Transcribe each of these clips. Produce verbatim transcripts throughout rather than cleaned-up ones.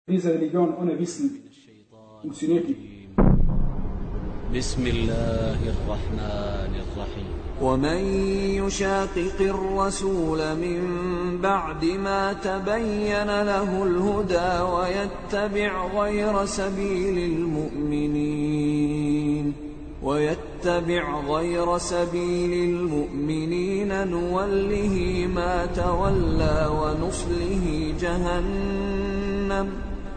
diese Religion ohne Wissen funktioniert nicht. بسم الله الرحمن الرحيم ومن يشاقق الرسول من بعد ما تبين له الهدى ويتبع غير سبيل المؤمنين ويتبع غير سبيل المؤمنين نوله ما تولى ونصله جهنم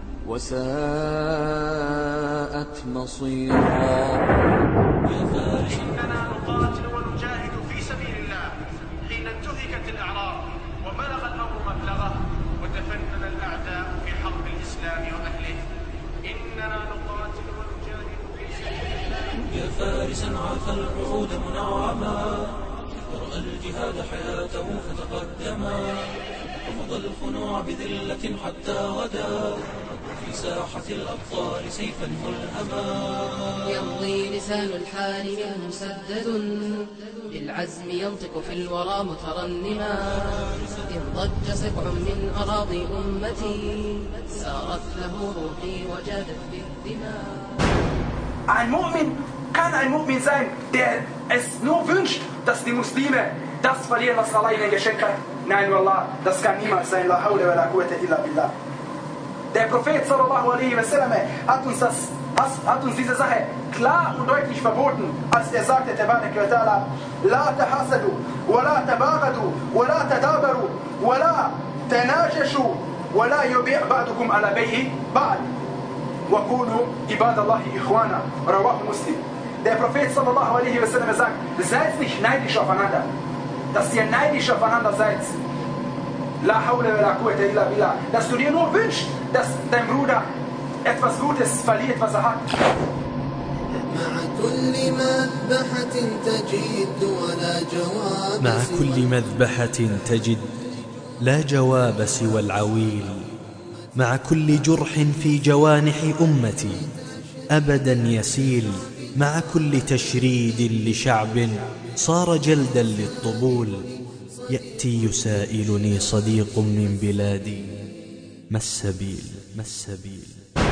وساءت مصيرا. إننا نقاتل ونجاهد في سبيل الله حين انتهكت الأعراض وبلغ الأمر مبلغه وتفنن الأعداء في حرب الإسلام وأهله. إننا نقاتل ونجاهد في سبيل الله. يا فارسا عاف العهود منعما ورأى الجهاد حياته فتقدما وفضى الخنوع بذلة حتى غدا في ساحة الأبطال سيفا ملهما. يمضي لسان الحال منه مسدد بالعزم ينطق في الورى مترنما. إن ضج سبع من أراضي أمتي سارت له روحي وجادت بالدماء. Ein Mu'min kann ein Mu'min sein, der es nur wünscht, dass die Muslime das verlieren, was Allah ihnen geschenkt hat. Nein, Wallah, das kann niemals sein. La hawla wa la quwwata illa billah. Der Prophet sallallahu alaihi wasallam hat uns das, hat uns diese Sache klar und deutlich verboten, als er sagte, Tabarak wa ta'ala, La tahasadu, wa la tabaghadu, wa la tadabaru, wa la tanajashu, wa la yubi' ba'dukum ala bay'i ba'd. Wa kunu ibadallahi ikhwana. Rawahu Muslim. Der Prophet sallallahu alaihi wasallam sagt, seid nicht neidisch aufeinander. Dass ihr neidisch aufeinander seid. La hawla wa la quwwata illa billah. Dass du dir nur wünschst, dass dein Bruder etwas Gutes verliert, was er hat. مع كل مذبحة تجد لا جواب سوى العويل. مع كل جرح في جوانح أمتي أبدا يسيل. مع كل تشريد لشعب صار جلدا للطبول يأتي يسائلني صديق من بلادي ما السبيل ما السبيل.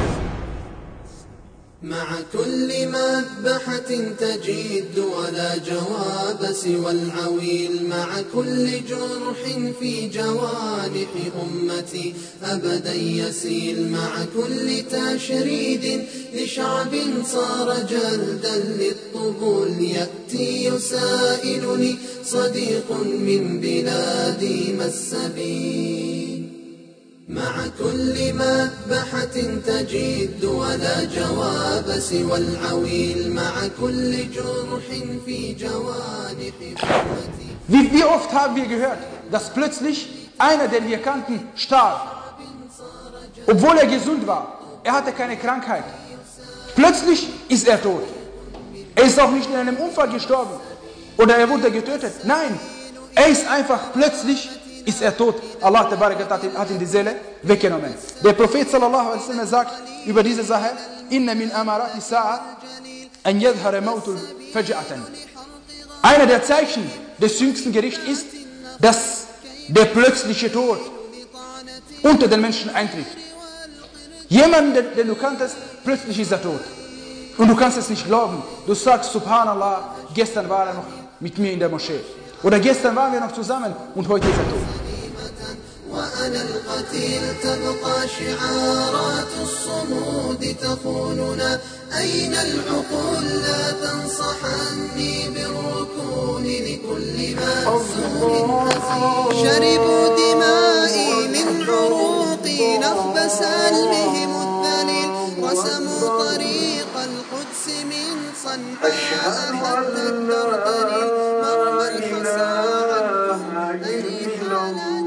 مع كل مذبحة تجد ولا جواب سوى العويل. مع كل جرح في جوانح أمتي أبدا يسيل. مع كل تشريد لشعب صار جلدا للطبول يأتي يسائلني صديق من بلادي ما السبيل. مع كل مذبحة تجد ولا جواب سوى العويل. مع كل جرح في جوانح أمتي. Wie, wie oft haben wir gehört, dass plötzlich einer, den wir kannten, starb, obwohl er gesund war. Er hatte keine Krankheit. Plötzlich ist er tot. Er ist auch nicht in einem Unfall gestorben oder er wurde getötet. Nein, er ist einfach plötzlich ist er tot. Allah hat ihm die Seele weggenommen. Der Prophet sallallahu alaihi wasallam sagt über diese Sache, Inna min amarati sa'a an yadhhara mautul faj'atan. Einer der Zeichen des jüngsten Gerichts ist, dass der plötzliche Tod unter den Menschen eintritt. Jemand, den, den du kanntest, plötzlich ist er tot. Und du kannst es nicht glauben. Du sagst, Subhanallah, gestern war er noch mit mir in der Moschee. Oder gestern waren wir noch zusammen und heute ist er tot. وأنا القتيل تبقى شعارات الصمود تخوننا. أين العقول لا تنصحني بالركون لكل مأسور حزين. شربوا دمائي من عروقي نخب سلمهم الذليل. رسموا طريق القدس من صنعاء حتى الدردليل. مرمى الحصى عنكم أيها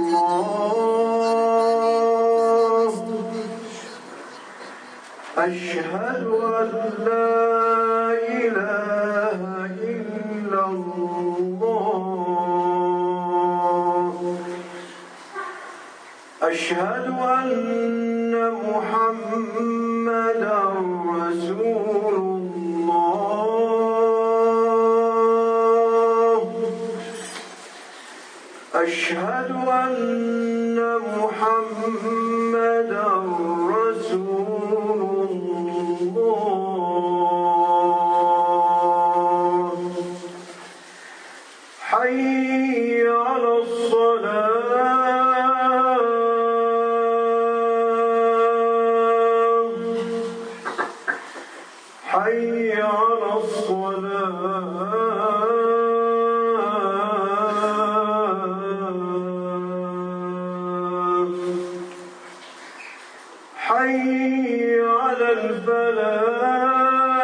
أشهد أن لا إله إلا الله. أشهد أن محمدا رسول الله. أشهد أن محمدا رسول حي على الفلاح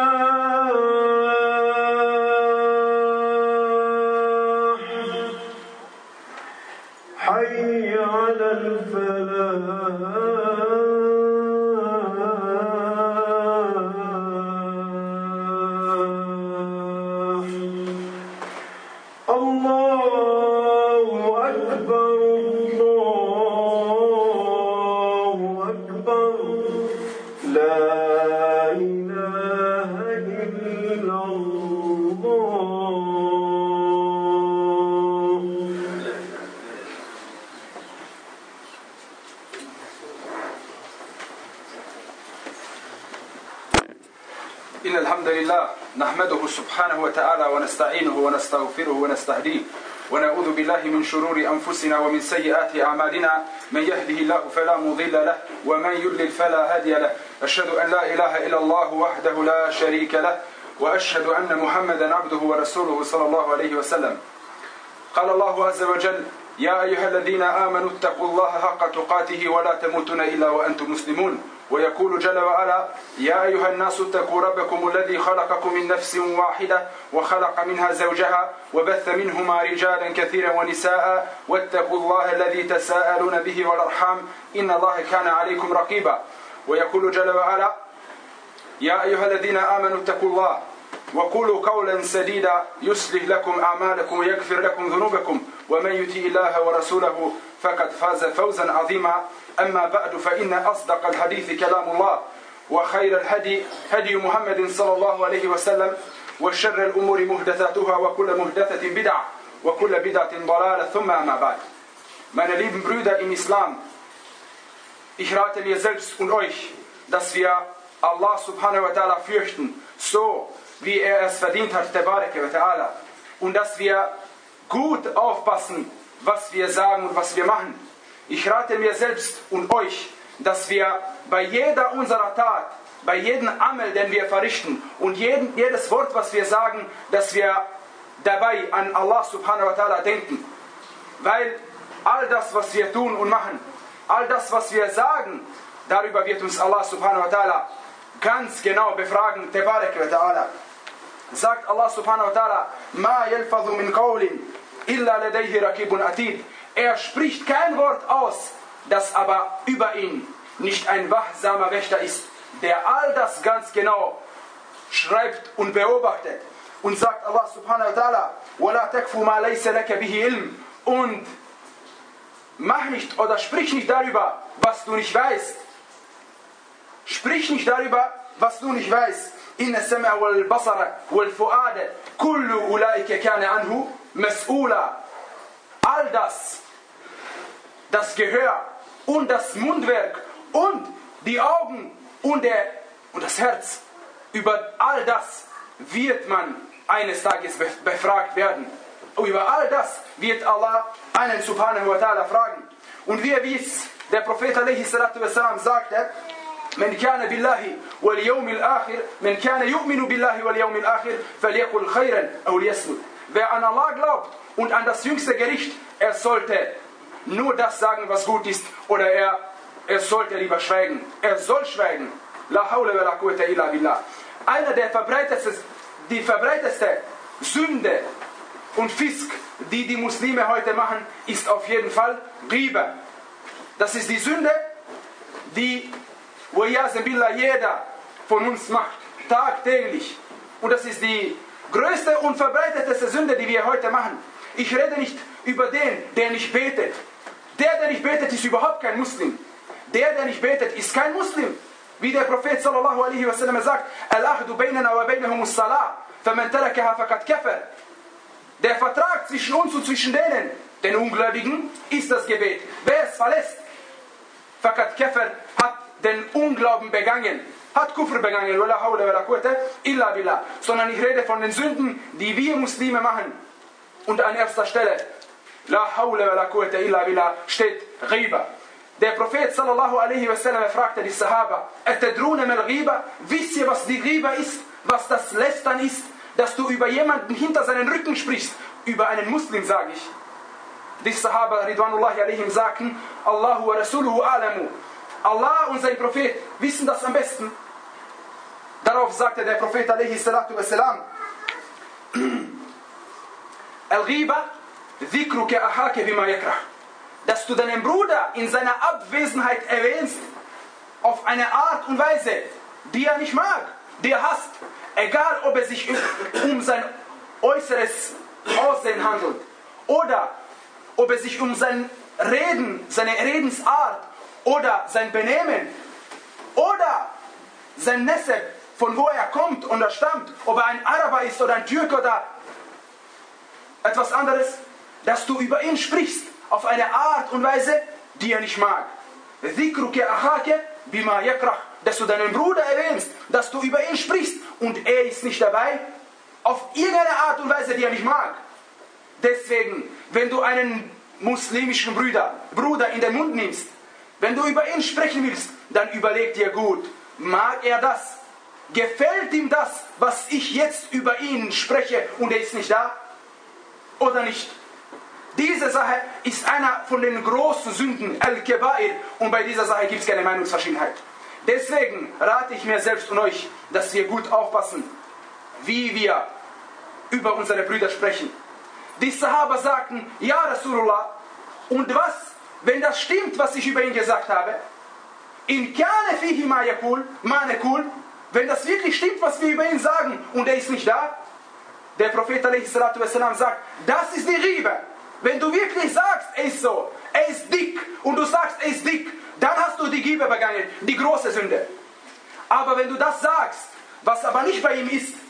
حي على الفلاح الله أكبر الله أكبر لا إله إلا الله. إن الحمد لله نحمده سبحانه وتعالى ونستعينه ونستغفره ونستهديه ونعوذ بالله من شرور أنفسنا ومن سيئات أعمالنا من يهده الله فلا مضل له ومن يضلل فلا هادي له أشهد أن لا إله إلا الله وحده لا شريك له وأشهد أن محمدا عبده ورسوله صلى الله عليه وسلم. قال الله عز وجل يا أيها الذين آمنوا اتقوا الله حق تقاته ولا تموتن إلا وأنتم مسلمون. ويقول جل وعلا يا أيها الناس اتقوا ربكم الذي خلقكم من نفس واحدة وخلق منها زوجها وبث منهما رجالا كثيرا ونساء واتقوا الله الذي تساءلون به والأرحام إن الله كان عليكم رقيبا. ويقول جل وعلا يا أيها الذين آمنوا اتقوا الله وقولوا قولا سديدا يصلح لكم أعمالكم ويغفر لكم ذنوبكم ومن يطع الله ورسوله فقد فاز فوزا عظيما. أما بعد فإن أصدق الحديث كلام الله وخير الهدي هدي محمد صلى الله عليه وسلم وشر الأمور محدثاتها وكل محدثة بدعة وكل بدعة ضلالة ثم أما بعد. Meine lieben Brüder im Islam, ich rate mir selbst und euch, dass wir Allah subhanahu wa ta'ala fürchten, so wie er es verdient hat, tabaraka wa ta'ala, und dass wir gut aufpassen, was wir sagen und was wir machen. Ich rate mir selbst und euch, dass wir bei jeder unserer Tat, bei jedem Amal, den wir verrichten und jeden, jedes Wort, was wir sagen, dass wir dabei an Allah subhanahu wa ta'ala denken. Weil all das, was wir tun und machen, all das, was wir sagen, darüber wird uns Allah subhanahu wa ta'ala ganz genau befragen. Tabaraka wa ta'ala. Sagt Allah subhanahu wa ta'ala, Ma yalfadhu min qawlin illa ladayhi raqibun atid. Er spricht kein Wort aus, das aber über ihn nicht ein wachsamer Wächter ist, der all das ganz genau schreibt und beobachtet. Und sagt Allah subhanahu wa ta'ala, وَلَا تَكْفُ مَا لَيْسَ لَكَ بِهِ عِلْمٍ. Und mach nicht oder sprich nicht darüber, was du nicht weißt. Sprich nicht darüber, was du nicht weißt. إِنَّ السَّمْعَ وَالْبَصَرَ وَالْفُؤَادَ كُلُّ أُولَٰئِكَ كَانَ عَنْهُ مَسْئُولًا. All das, das Gehör und das Mundwerk und die Augen und, der, und das Herz, über all das wird man eines Tages befragt werden. Und über all das wird Allah einen subhanahu wa ta'ala fragen. Und wie es der Prophet alaihi salatu wassalam sagte, من كان بالله واليوم الآخر من كان يؤمن بالله واليوم الآخر فليقل خيرا أو ليصمت. Wer an Allah glaubt und an das jüngste Gericht, er sollte nur das sagen, was gut ist, oder er, er sollte lieber schweigen. Er soll schweigen. La hawla wa la quwwata illa billah. Einer der verbreitetste, die verbreitetste Sünde und Fisk, die die Muslime heute machen, ist auf jeden Fall Ghiba. Das ist die Sünde, die billah, jeder von uns macht, tagtäglich. Und das ist die größte und verbreiteteste Sünde, die wir heute machen. Ich rede nicht über den, der nicht betet. Der, der nicht betet, ist überhaupt kein Muslim. Der, der nicht betet, ist kein Muslim. Wie der Prophet sallallahu alaihi wasallam sagt, Al-ahdu baynana wa baynahum as-salah, faman tarakaha faqad kafar. Der Vertrag zwischen uns und zwischen denen, den Ungläubigen, ist das Gebet. Wer es verlässt, faqad kafar, hat den Unglauben begangen, hat Kufr begangen, wala hawla wala quwwata illa billah. Sondern ich rede von den Sünden, die wir Muslime machen. Und an erster Stelle, la hawla wala quwwata illa billah, steht Ghiba. Der Prophet sallallahu alaihi wasallam fragte die Sahaba, atadruna mal Ghiba? Wisst ihr, was die Ghiba ist? Was das Lästern ist? Dass du über jemanden hinter seinen Rücken sprichst. Über einen Muslim, sage ich. Die Sahaba ridwanullahi alaihim sagten, Allahu wa rasuluhu alamu. Allah und sein Prophet wissen das am besten. Darauf sagte der Prophet alaihi salatu wassalam: Al-Ghiba dhikruka ahaka bima yakrah. Dass du deinen Bruder in seiner Abwesenheit erwähnst, auf eine Art und Weise, die er nicht mag, die er hasst. Egal, ob es sich um sein äußeres Aussehen handelt oder ob es sich um sein Reden, seine Redensart oder sein Benehmen oder sein Neseb, von wo er kommt und er stammt, ob er ein Araber ist oder ein Türke oder etwas anderes, dass du über ihn sprichst auf eine Art und Weise, die er nicht mag. Dhikruka ahaka bima yakrah. Dass du deinen Bruder erwähnst, dass du über ihn sprichst und er ist nicht dabei, auf irgendeine Art und Weise, die er nicht mag. Deswegen, wenn du einen muslimischen Bruder, Bruder in den Mund nimmst, wenn du über ihn sprechen willst, dann überleg dir gut, mag er das? Gefällt ihm das, was ich jetzt über ihn spreche und er ist nicht da? Oder nicht? Diese Sache ist einer von den großen Sünden, Al-Kabair, und bei dieser Sache gibt es keine Meinungsverschiedenheit. Deswegen rate ich mir selbst und euch, dass wir gut aufpassen, wie wir über unsere Brüder sprechen. Die Sahaba sagten: Ja, Rasulullah, und was, wenn das stimmt, was ich über ihn gesagt habe? In kana fihi ma yakul, ma nakul, wenn das wirklich stimmt, was wir über ihn sagen, und er ist nicht da? Der Prophet alaihi salatu wassalam sagt: Das ist die Riebe. Wenn du wirklich sagst, er ist so, er ist dick, und du sagst, er ist dick, dann hast du die Gibe begangen, die große Sünde. Aber wenn du das sagst, was aber nicht bei ihm ist,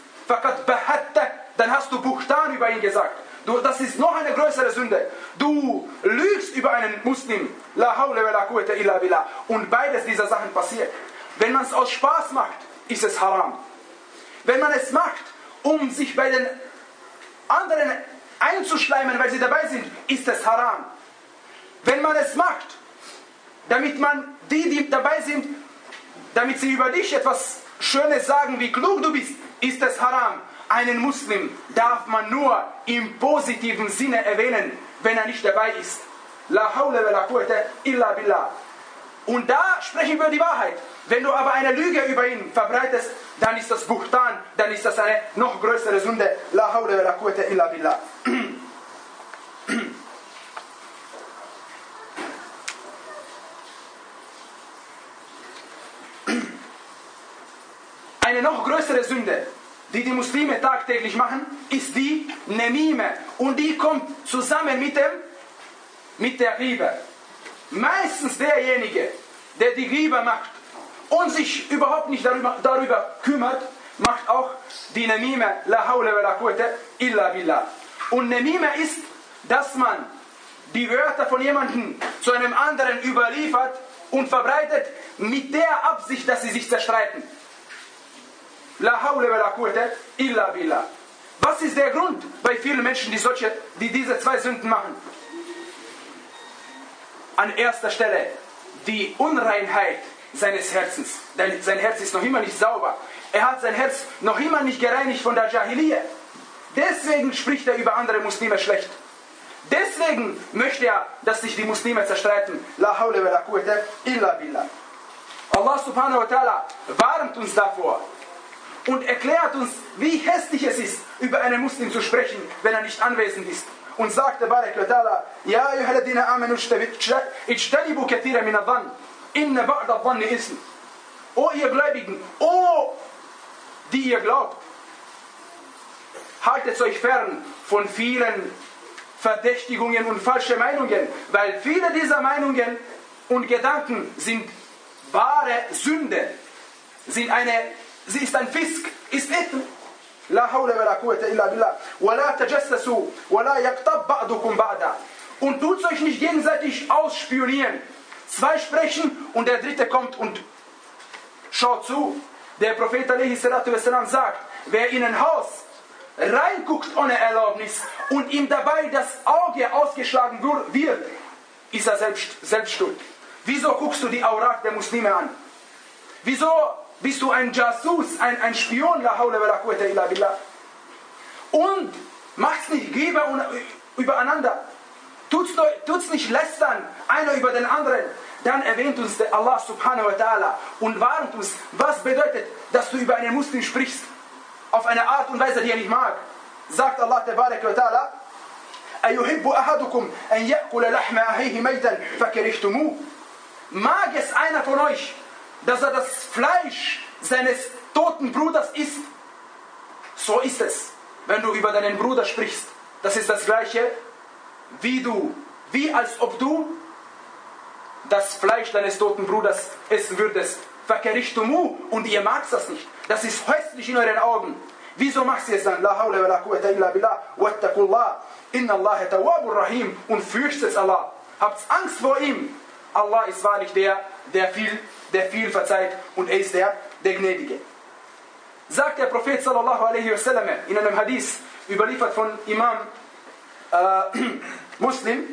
dann hast du Buchtan über ihn gesagt. Du, das ist noch eine größere Sünde. Du lügst über einen Muslim. La hawla wa la quwwata illa billah. Und beides dieser Sachen passiert. Wenn man es aus Spaß macht, ist es haram. Wenn man es macht, um sich bei den anderen einzuschleimen, weil sie dabei sind, ist es haram. Wenn man es macht, damit man die, die dabei sind, damit sie über dich etwas Schönes sagen, wie klug du bist, ist es haram. Einen Muslim darf man nur im positiven Sinne erwähnen, wenn er nicht dabei ist. La hawla wa la quwwata illa billah. Und da sprechen wir die Wahrheit. Wenn du aber eine Lüge über ihn verbreitest, dann ist das Buchtan, dann ist das eine noch größere Sünde. La hawla wa la quwwata illa billah. Eine noch größere Sünde, die die Muslime tagtäglich machen, ist die Nemime. Und die kommt zusammen mit, dem, mit der Ghiba. Meistens derjenige, der die Ghiba macht und sich überhaupt nicht darüber, darüber kümmert, macht auch die Nemime. La hawla wa la quwwata illa billah. Und Nemime ist, dass man die Wörter von jemandem zu einem anderen überliefert und verbreitet mit der Absicht, dass sie sich zerstreiten. La hawla wa la quwwata illa billah. Was ist der Grund bei vielen Menschen, die, solche, die diese zwei Sünden machen? An erster Stelle die Unreinheit seines Herzens. Denn sein Herz ist noch immer nicht sauber. Er hat sein Herz noch immer nicht gereinigt von der Jahiliyyah. Deswegen spricht er über andere Muslime schlecht. Deswegen möchte er, dass sich die Muslime zerstreiten. La hawla wa la quwwata illa billah. Allah subhanahu wa ta'ala warnt uns davor und erklärt uns, wie hässlich es ist, über einen Muslim zu sprechen, wenn er nicht anwesend ist. Und sagte Barak wa ta'ala: Ja, ayyuhalladhina amanu ijtanibu kathira min adh-dhann, inna ba'da adh-dhanni ism. O ihr Gläubigen, o die ihr glaubt, haltet euch fern von vielen Verdächtigungen und falschen Meinungen, weil viele dieser Meinungen und Gedanken sind wahre Sünde, sind eine, sie ist ein Fisk, ist Ithm. La hawla wa la quwwata illa billah. Wa la tajassasu wa la yaqtab ba'dukum ba'da. Und tut euch nicht gegenseitig ausspionieren. Zwei sprechen und der dritte kommt und schaut zu. Der Prophet alaihi salatu wassalam sagt: Wer in ein Haus reinguckt ohne Erlaubnis und ihm dabei das Auge ausgeschlagen wird, ist er selbst, selbst schuld. Wieso guckst du die Aurat der Muslime an? Wieso bist du ein Jasus, ein, ein Spion? La hawla wa la quwwata illa billah. Und mach's nicht Gebe übereinander. Tut's, tut's nicht lästern, einer über den anderen. dann erwähnt uns der Allah subhanahu wa ta'ala und warnt uns, was bedeutet, dass du über einen Muslim sprichst, auf eine Art und Weise, die er nicht mag. Sagt Allah tabarak wa ta'ala, أَيُحِبُّ أَحَدُكُمْ أَنْ يَأْكُلَ لَحْمَ أَخِيهِ مَيْتًا فَكَرِهْتُمُوهُ. Mag es einer von euch, dass er das Fleisch seines toten Bruders isst? So ist es, wenn du über deinen Bruder sprichst. Das ist das Gleiche, wie du, wie als ob du das Fleisch deines toten Bruders essen würdest. فَكَرِهْتُمُوهُ. Und ihr magst das nicht. Das ist hässlich in euren Augen. Wieso machst du es dann? La hawla wa la quwwata illa billah. Wattaqullah. Inna Allaha tawwabur rahim. Und fürchtet Allah. Habt Angst vor ihm. Allah ist wahrlich der, der viel, der viel verzeiht. Und er ist der, der Gnädige. Sagt der Prophet sallallahu alaihi wasallam in einem Hadith, überliefert von Imam äh, Muslim,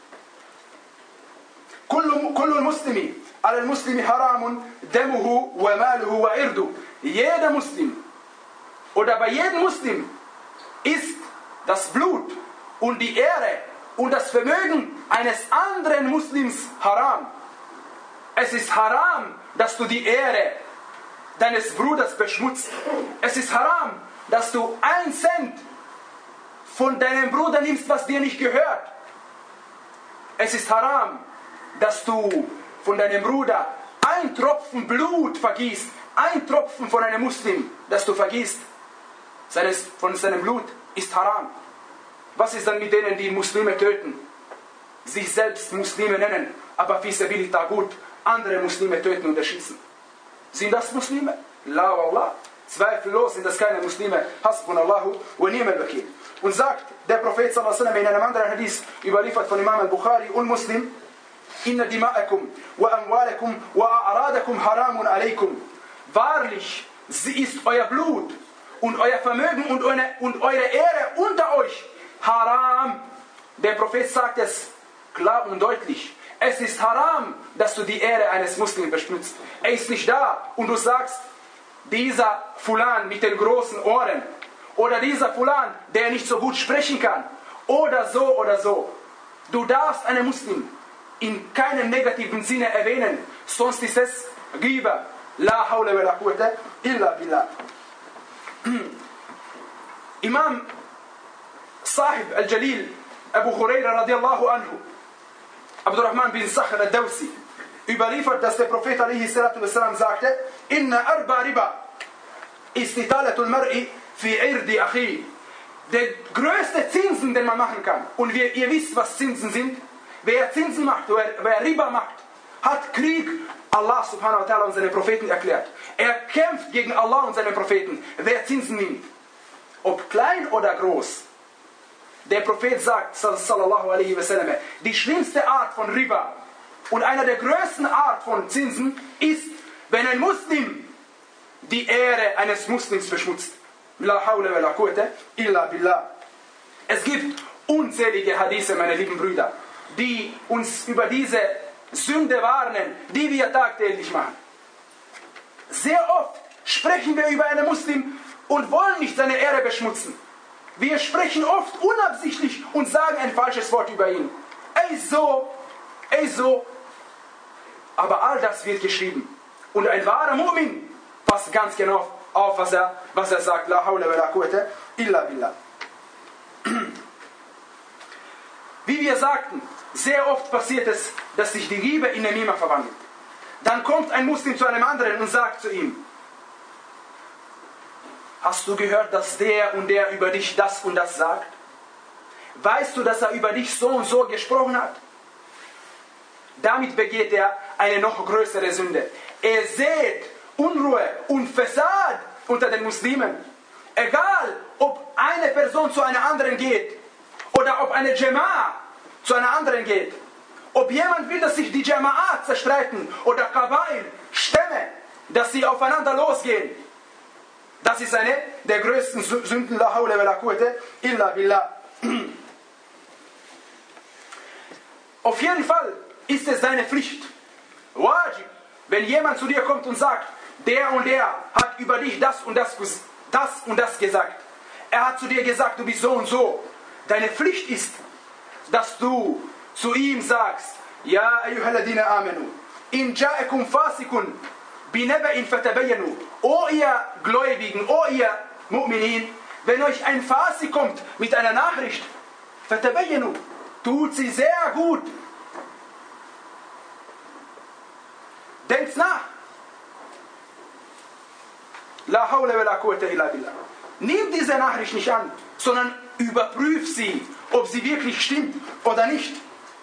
Kullu Muslimi ala al-Muslimi haramun damuhu wa maluhu wa irdu. Jeder Muslim oder bei jedem Muslim ist das Blut und die Ehre und das Vermögen eines anderen Muslims haram. Es ist haram, dass du die Ehre deines Bruders beschmutzt. Es ist haram, dass du ein Cent von deinem Bruder nimmst, was dir nicht gehört. Es ist haram, dass du von deinem Bruder ein Tropfen Blut vergießt, ein Tropfen von einem Muslim, das du vergießt, seines, von seinem Blut, ist haram. Was ist dann mit denen, die Muslime töten? Sich selbst Muslime nennen, aber fi sabili tagut, andere Muslime töten und erschießen. Sind das Muslime? La wallah. Zweifellos sind das keine Muslime. Hasbunallahu wa ni'mal wakil. Und sagt der Prophet sallallahu alaihi wasallam in einem anderen Hadith, überliefert von Imam al-Bukhari und Muslim, Inna dima'akum wa amwalakum wa a'radakum haramun alaykum. Wahrlich, sie ist euer Blut und euer Vermögen und eure, und eure Ehre unter euch haram. Der Prophet sagt es klar und deutlich. Es ist haram, dass du die Ehre eines Muslims beschmutzt. Er ist nicht da und du sagst, dieser Fulan mit den großen Ohren oder dieser Fulan, der nicht so gut sprechen kann oder so oder so. Du darfst einen Muslim in keinem negativen Sinne erwähnen, sonst ist es Ghiba. La hawla wa la quwwata illa billah. Imam Sahib al-Jalil Abu Huraira radiallahu anhu, Abdurrahman bin Sakhr al-Dawsi, überliefert, dass der Prophet alaihi salatu wassalam sagte, Inna arba riba istitalatul mar'i fi irdi akhi. Der größte Zinsen, den man machen kann, und wir, ihr wisst, was Zinsen sind, wer Zinsen macht, wer, wer Riba macht, hat Krieg Allah subhanahu wa ta'ala und seine Propheten erklärt. Er kämpft gegen Allah und seine Propheten, wer Zinsen nimmt. Ob klein oder groß. Der Prophet sagt, sallallahu alaihi wasallam, die schlimmste Art von Riba und einer der größten Art von Zinsen ist, wenn ein Muslim die Ehre eines Muslims beschmutzt. La hawla wa la quwwata illa billah. Es gibt unzählige Hadithe, meine lieben Brüder, die uns über diese Sünde warnen, die wir tagtäglich machen. Sehr oft sprechen wir über einen Muslim und wollen nicht seine Ehre beschmutzen. Wir sprechen oft unabsichtlich und sagen ein falsches Wort über ihn. Ey so, ey so. Aber all das wird geschrieben. Und ein wahrer Mu'min passt ganz genau auf, was er, was er sagt. La hawla wa la quwwata illa billah. Wie wir sagten, sehr oft passiert es, dass sich die Liebe in Namima verwandelt. Dann kommt ein Muslim zu einem anderen und sagt zu ihm, hast du gehört, dass der und der über dich das und das sagt? Weißt du, dass er über dich so und so gesprochen hat? Damit begeht er eine noch größere Sünde. Er sät Unruhe und Fasad unter den Muslimen. Egal, ob eine Person zu einer anderen geht oder ob eine Jama'a zu einer anderen geht. Ob jemand will, dass sich die Jama'at zerstreiten oder Qabail, Stämme, dass sie aufeinander losgehen. Das ist eine der größten Sünden, la hawla wa la quwwata illa billah. Auf jeden Fall ist es deine Pflicht, wajib, wenn jemand zu dir kommt und sagt, der und der hat über dich das und das, das und das gesagt. Er hat zu dir gesagt, du bist so und so. Deine Pflicht ist, dass du zu ihm sagst, Ja, ayyuhalladina amanu, in ja'akum fasikun binaba'in fatabayyanu. O ihr Gläubigen, o ihr Mu'minin, wenn euch ein Fasik kommt mit einer Nachricht, fatabayyanu, tut sie sehr gut. Denkt nach. La hawla wa la quwwata illa billah. Nimm diese Nachricht nicht an, sondern überprüf sie, ob sie wirklich stimmt oder nicht.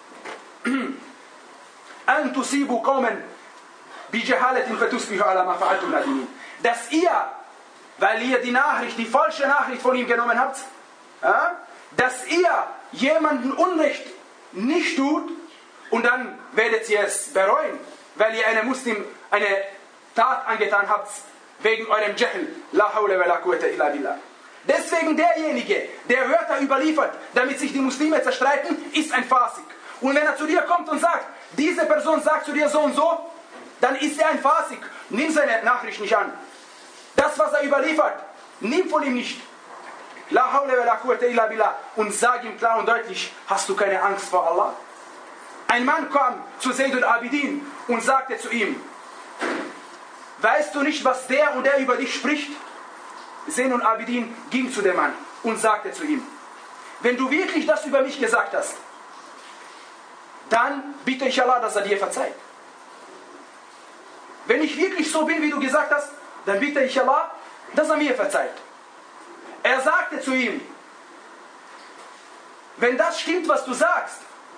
An tusibu qawman bi jahalatin fatusbihu ala ma fa'altum nadimin. Dass ihr, weil ihr die Nachricht, die falsche Nachricht von ihm genommen habt, dass ihr jemanden Unrecht nicht tut und dann werdet ihr es bereuen, weil ihr einem Muslim eine Tat angetan habt, wegen eurem Jahl. La hawla wa la quwwata illa billah. Deswegen derjenige, der Wörter überliefert, damit sich die Muslime zerstreiten, ist ein Fasik. Und wenn er zu dir kommt und sagt, diese Person sagt zu dir so und so, dann ist er ein Fasik. Nimm seine Nachricht nicht an. Das, was er überliefert, nimm von ihm nicht. La hawla wa la quwwata illa billah. Und sag ihm klar und deutlich, hast du keine Angst vor Allah? Ein Mann kam zu Zayd al-Abidin und sagte zu ihm, weißt du nicht, was der und der über dich spricht? Zayd al-Abidin ging zu dem Mann und sagte zu ihm, wenn du wirklich das über mich gesagt hast, dann bitte ich Allah, dass er dir verzeiht. Wenn ich wirklich so bin, wie du gesagt hast, dann bitte ich Allah, dass er mir verzeiht. Er sagte zu ihm, wenn das stimmt, was du sagst,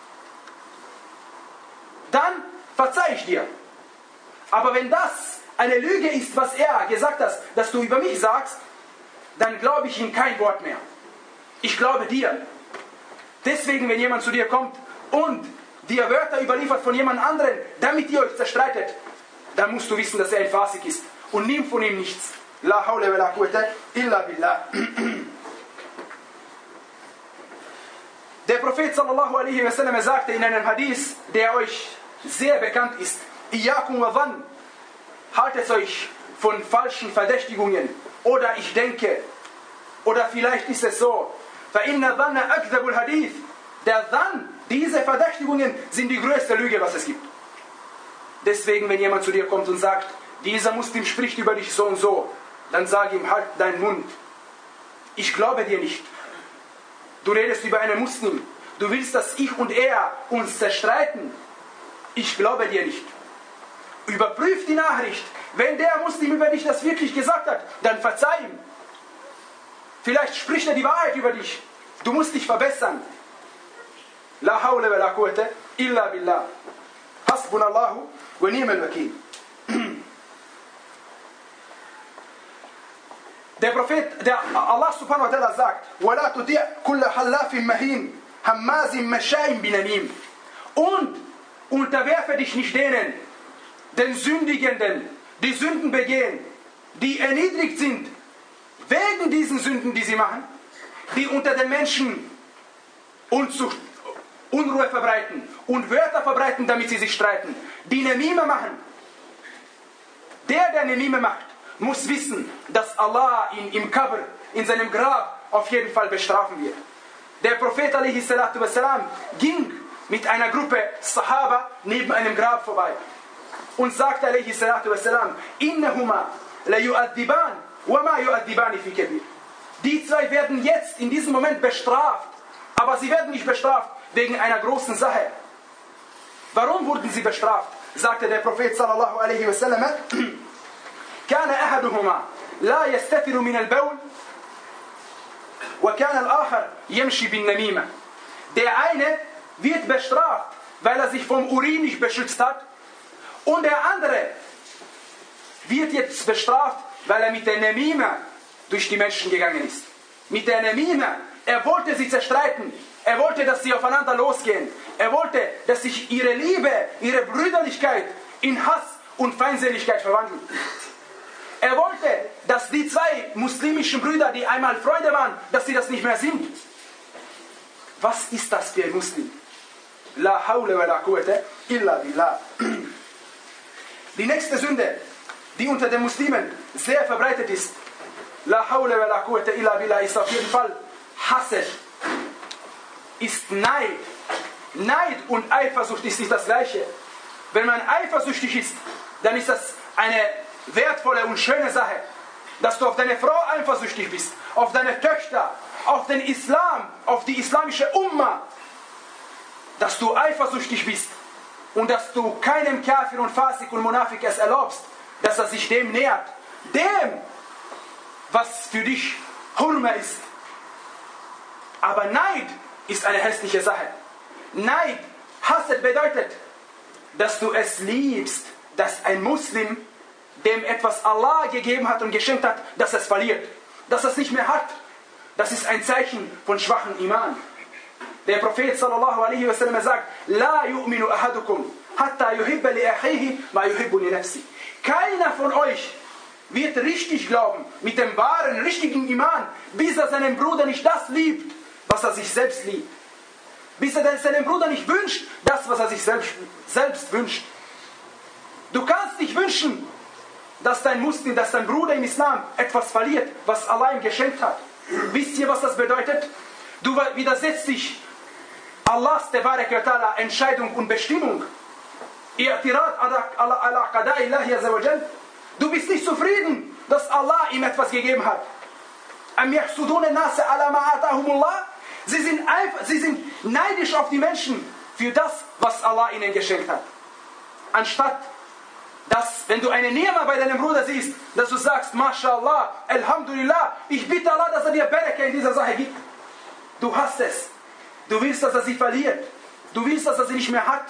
dann verzeih ich dir. Aber wenn das eine Lüge ist, was er gesagt hat, dass du über mich sagst, dann glaube ich ihm kein Wort mehr. Ich glaube dir. Deswegen, wenn jemand zu dir kommt und dir Wörter überliefert von jemand anderem, damit ihr euch zerstreitet, dann musst du wissen, dass er ein Fasik ist. Und nimm von ihm nichts. La hawla wa la quwwata illa billah. Der Prophet sallallahu alaihi wasallam sagte in einem Hadith, der euch sehr bekannt ist, Iyakum wa dhann, haltet euch von falschen Verdächtigungen. Oder ich denke, oder vielleicht ist es so, فَإِنَّ ظَنَّ أَكْذَبُ الْحَدِيثِ. Der Dhann, diese Verdächtigungen sind die größte Lüge, was es gibt. Deswegen, wenn jemand zu dir kommt und sagt, dieser Muslim spricht über dich so und so, dann sag ihm, halt deinen Mund. Ich glaube dir nicht. Du redest über einen Muslim. Du willst, dass ich und er uns zerstreiten. Ich glaube dir nicht. Überprüf die Nachricht. Wenn der Muslim über dich das wirklich gesagt hat, dann verzeih ihm. Vielleicht spricht er die Wahrheit über dich. Du musst dich verbessern. La hawla wa la quwwata illa billah. Hasbunallahu wa ni'mal wakil. Der Prophet, der Allah subhanahu wa ta'ala sagt, وَلَا تُطِعْ كُلَّ حَلَّافٍ مَهِينٍ هَمَّازٍ مَشَّاءٍ بِنَمِيمٍ. Und unterwerfe dich nicht denen, den Sündigenden, die Sünden begehen, die erniedrigt sind, wegen diesen Sünden, die sie machen, die unter den Menschen Unzucht, Unruhe verbreiten und Wörter verbreiten, damit sie sich streiten, die Nemime machen. Der, der Nemime macht, muss wissen, dass Allah ihn im Qabr, in seinem Grab, auf jeden Fall bestrafen wird. Der Prophet alaihi salatu wassalam ging mit einer Gruppe Sahaba neben einem Grab vorbei und sagte alaihi salatu wassalam, innahuma la yu'addiban wa ma yu'addibani fi kabir. Die zwei werden jetzt in diesem Moment bestraft, aber sie werden nicht bestraft wegen einer großen Sache. Warum wurden sie bestraft? Sagte der Prophet sallallahu alaihi wasallam, كان أحدهما لا يستتر من البول وكان الآخر يمشي بالنميمة. Der eine wird bestraft, weil er sich vom Urin nicht beschützt hat, und der andere wird jetzt bestraft, weil er mit der Nemime durch die Menschen gegangen ist. Mit der Nemime, er wollte sie zerstreiten, er wollte, dass sie aufeinander losgehen, er wollte, dass sich ihre Liebe, ihre Brüderlichkeit in Hass und Feindseligkeit verwandeln. Er wollte, dass die zwei muslimischen Brüder, die einmal Freunde waren, dass sie das nicht mehr sind. Was ist das für ein Muslim? La hawla wa la quwwata illa billah. Die nächste Sünde, die unter den Muslimen sehr verbreitet ist, la hawla wa la quwwata illa billah, ist auf jeden Fall Hasad, ist Neid, Neid und Eifersucht ist nicht das Gleiche. Wenn man eifersüchtig ist, dann ist das eine wertvolle und schöne Sache, dass du auf deine Frau eifersüchtig bist, auf deine Töchter, auf den Islam, auf die islamische Umma, dass du eifersüchtig bist und dass du keinem Kafir und Fasik und Munafik es erlaubst, dass er sich dem nähert, dem, was für dich Hurma ist. Aber Neid ist eine hässliche Sache. Neid, Hasad bedeutet, dass du es liebst, dass ein Muslim, dem etwas Allah gegeben hat und geschenkt hat, dass er es verliert, dass er es nicht mehr hat. Das ist ein Zeichen von schwachem Iman. Der Prophet sallallahu alaihi wasallam sagt: La yu'minu ahadukum hatta yuhibba li akhihi ma yuhibbu li nafsi. Keiner von euch wird richtig glauben, mit dem wahren, richtigen Iman, bis er seinem Bruder nicht das liebt, was er sich selbst liebt. Bis er seinem Bruder nicht wünscht, das, was er sich selbst, selbst wünscht. Du kannst nicht wünschen, dass dein Muslim, dass dein Bruder im Islam etwas verliert, was Allah ihm geschenkt hat. Wisst ihr, was das bedeutet? Du widersetzt dich Allahs Entscheidung und Bestimmung. Du bist nicht zufrieden, dass Allah ihm etwas gegeben hat. Sie sind, einfach, sie sind neidisch auf die Menschen für das, was Allah ihnen geschenkt hat. Anstatt, dass, wenn du eine Ni'ma bei deinem Bruder siehst, dass du sagst: MashaAllah, Alhamdulillah, ich bitte Allah, dass er dir Baraka in dieser Sache gibt. Du hast es. Du willst, dass er sie verliert. Du willst, dass er sie nicht mehr hat.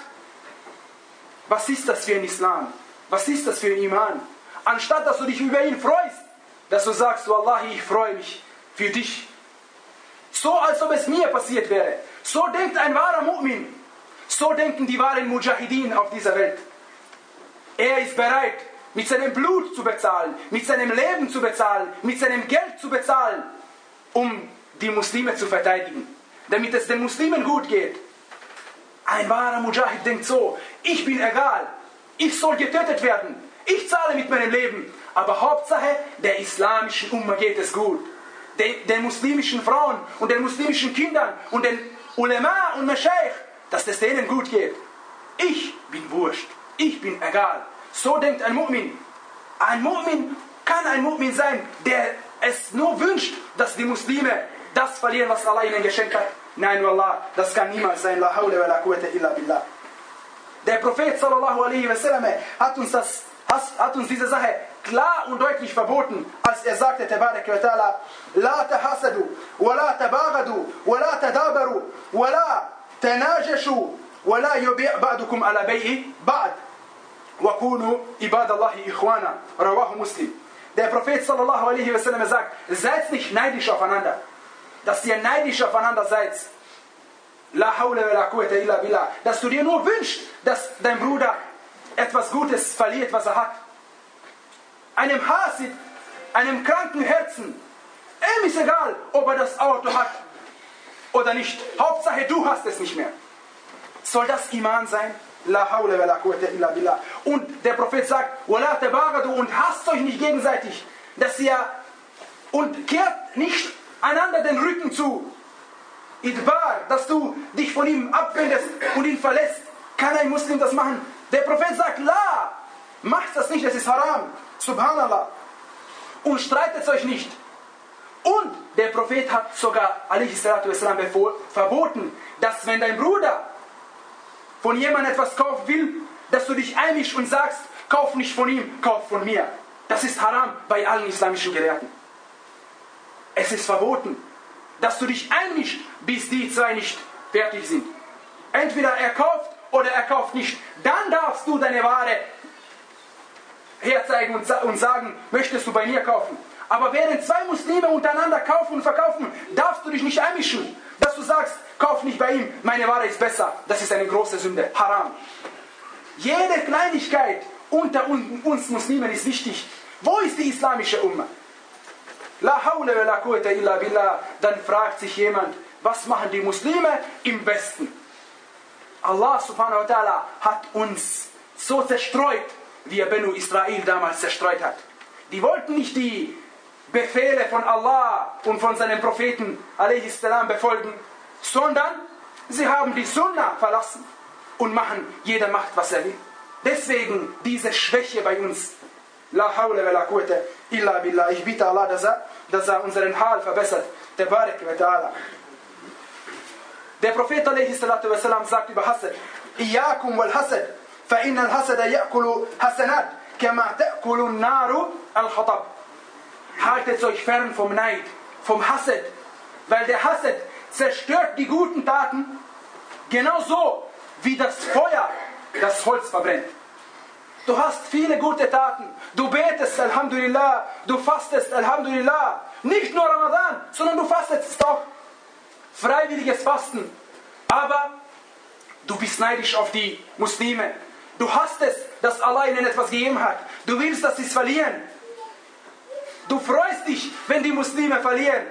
Was ist das für ein Islam? Was ist das für ein Iman? Anstatt, dass du dich über ihn freust, dass du sagst: Wallahi, ich freue mich für dich. So, als ob es mir passiert wäre. So denkt ein wahrer Mu'min. So denken die wahren Mujahideen auf dieser Welt. Er ist bereit, mit seinem Blut zu bezahlen, mit seinem Leben zu bezahlen, mit seinem Geld zu bezahlen, um die Muslime zu verteidigen, damit es den Muslimen gut geht. Ein wahrer Mujahid denkt so: Ich bin egal, ich soll getötet werden, ich zahle mit meinem Leben, aber Hauptsache, der islamischen Umma geht es gut. Den, den muslimischen Frauen und den muslimischen Kindern und den Ulema und Mashaykh, dass es denen gut geht. Ich bin wurscht, ich bin egal. So denkt ein Mu'min. Ein Mu'min kann ein Mu'min sein, der es nur wünscht, dass die Muslime das verlieren, was Allah ihnen geschenkt hat. Nein, Wallah, das kann niemals sein. La hawla wa la quwwata illa billah. Der Prophet sallallahu alaihi wasallam hat uns das, hat uns diese Sache klar und deutlich verboten, als er sagte: Tabarak wa ta'ala, La tahasadu, wa la tabagadu, wa la tadabaru, wa la tanajashu, wa la yubi' ba'dukum ala bay'i ba'd, wa kunu ibadallahi ikhwana. Rawahu Muslim. Der Prophet sallallahu alaihi wasallam sagt: Seid nicht neidisch aufeinander, dass ihr neidisch aufeinander seid. La hawla wa la quwwata illa billah. Dass du dir nur wünschst, dass dein Bruder etwas Gutes verliert, was er hat. Einem Hasid, einem kranken Herzen, ihm ist egal, ob er das Auto hat oder nicht. Hauptsache, du hast es nicht mehr. Soll das Iman sein? La hawla wa la quwwata illa billah. Und der Prophet sagt: Wala tabagadu, und hasst euch nicht gegenseitig, dass ihr, und kehrt nicht einander den Rücken zu. Idbar, dass du dich von ihm abwendest und ihn verlässt. Kann ein Muslim das machen? Der Prophet sagt: La, macht das nicht, das ist haram. Subhanallah. Und streitet euch nicht. Und der Prophet hat sogar alaihi salatu wassalam verboten, dass, wenn dein Bruder von jemandem etwas kaufen will, dass du dich einmischst und sagst: Kauf nicht von ihm, kauf von mir. Das ist haram bei allen islamischen Gelehrten. Es ist verboten, dass du dich einmischst, bis die zwei nicht fertig sind. Entweder er kauft oder er kauft nicht. Dann darfst du deine Ware herzeigen und sagen: Möchtest du bei mir kaufen? Aber während zwei Muslime untereinander kaufen und verkaufen, darfst du dich nicht einmischen. Dass du sagst: Kauf nicht bei ihm, meine Ware ist besser. Das ist eine große Sünde. Haram. Jede Kleinigkeit unter uns Muslimen ist wichtig. Wo ist die islamische Umma? La hawla wa la quwwata illa billah. Dann fragt sich jemand: Was machen die Muslime im Westen? Allah subhanahu wa ta'ala hat uns so zerstreut, wie er Benu Israel damals zerstreut hat. Die wollten nicht die Befehle von Allah und von seinem Propheten alaihi salam befolgen, sondern Sie haben die Sunna verlassen und machen, jeder macht, was er will. Deswegen diese Schwäche bei uns. La hawla wa la quwwata illa billah. Ich bitte Allah, dass er, dass er unseren Hal verbessert. Tabarak wa ta'ala. Der Prophet alaihi salatu wa salam sagt über Hasad: Iyakum wal Hasad, fa inna al Hasada ya'kulu Hasanat, kama ta'kulu an-naru al-Hatab. Haltet euch fern vom Neid, vom Hasad, weil der Hasad zerstört die guten Taten genauso wie das Feuer das Holz verbrennt. Du hast viele gute Taten, du betest, Alhamdulillah, du fastest, Alhamdulillah, nicht nur Ramadan, sondern du fastest auch freiwilliges Fasten, aber du bist neidisch auf die Muslime. Du hast es, dass Allah ihnen etwas gegeben hat. Du willst, dass sie es verlieren. Du freust dich, wenn die Muslime verlieren.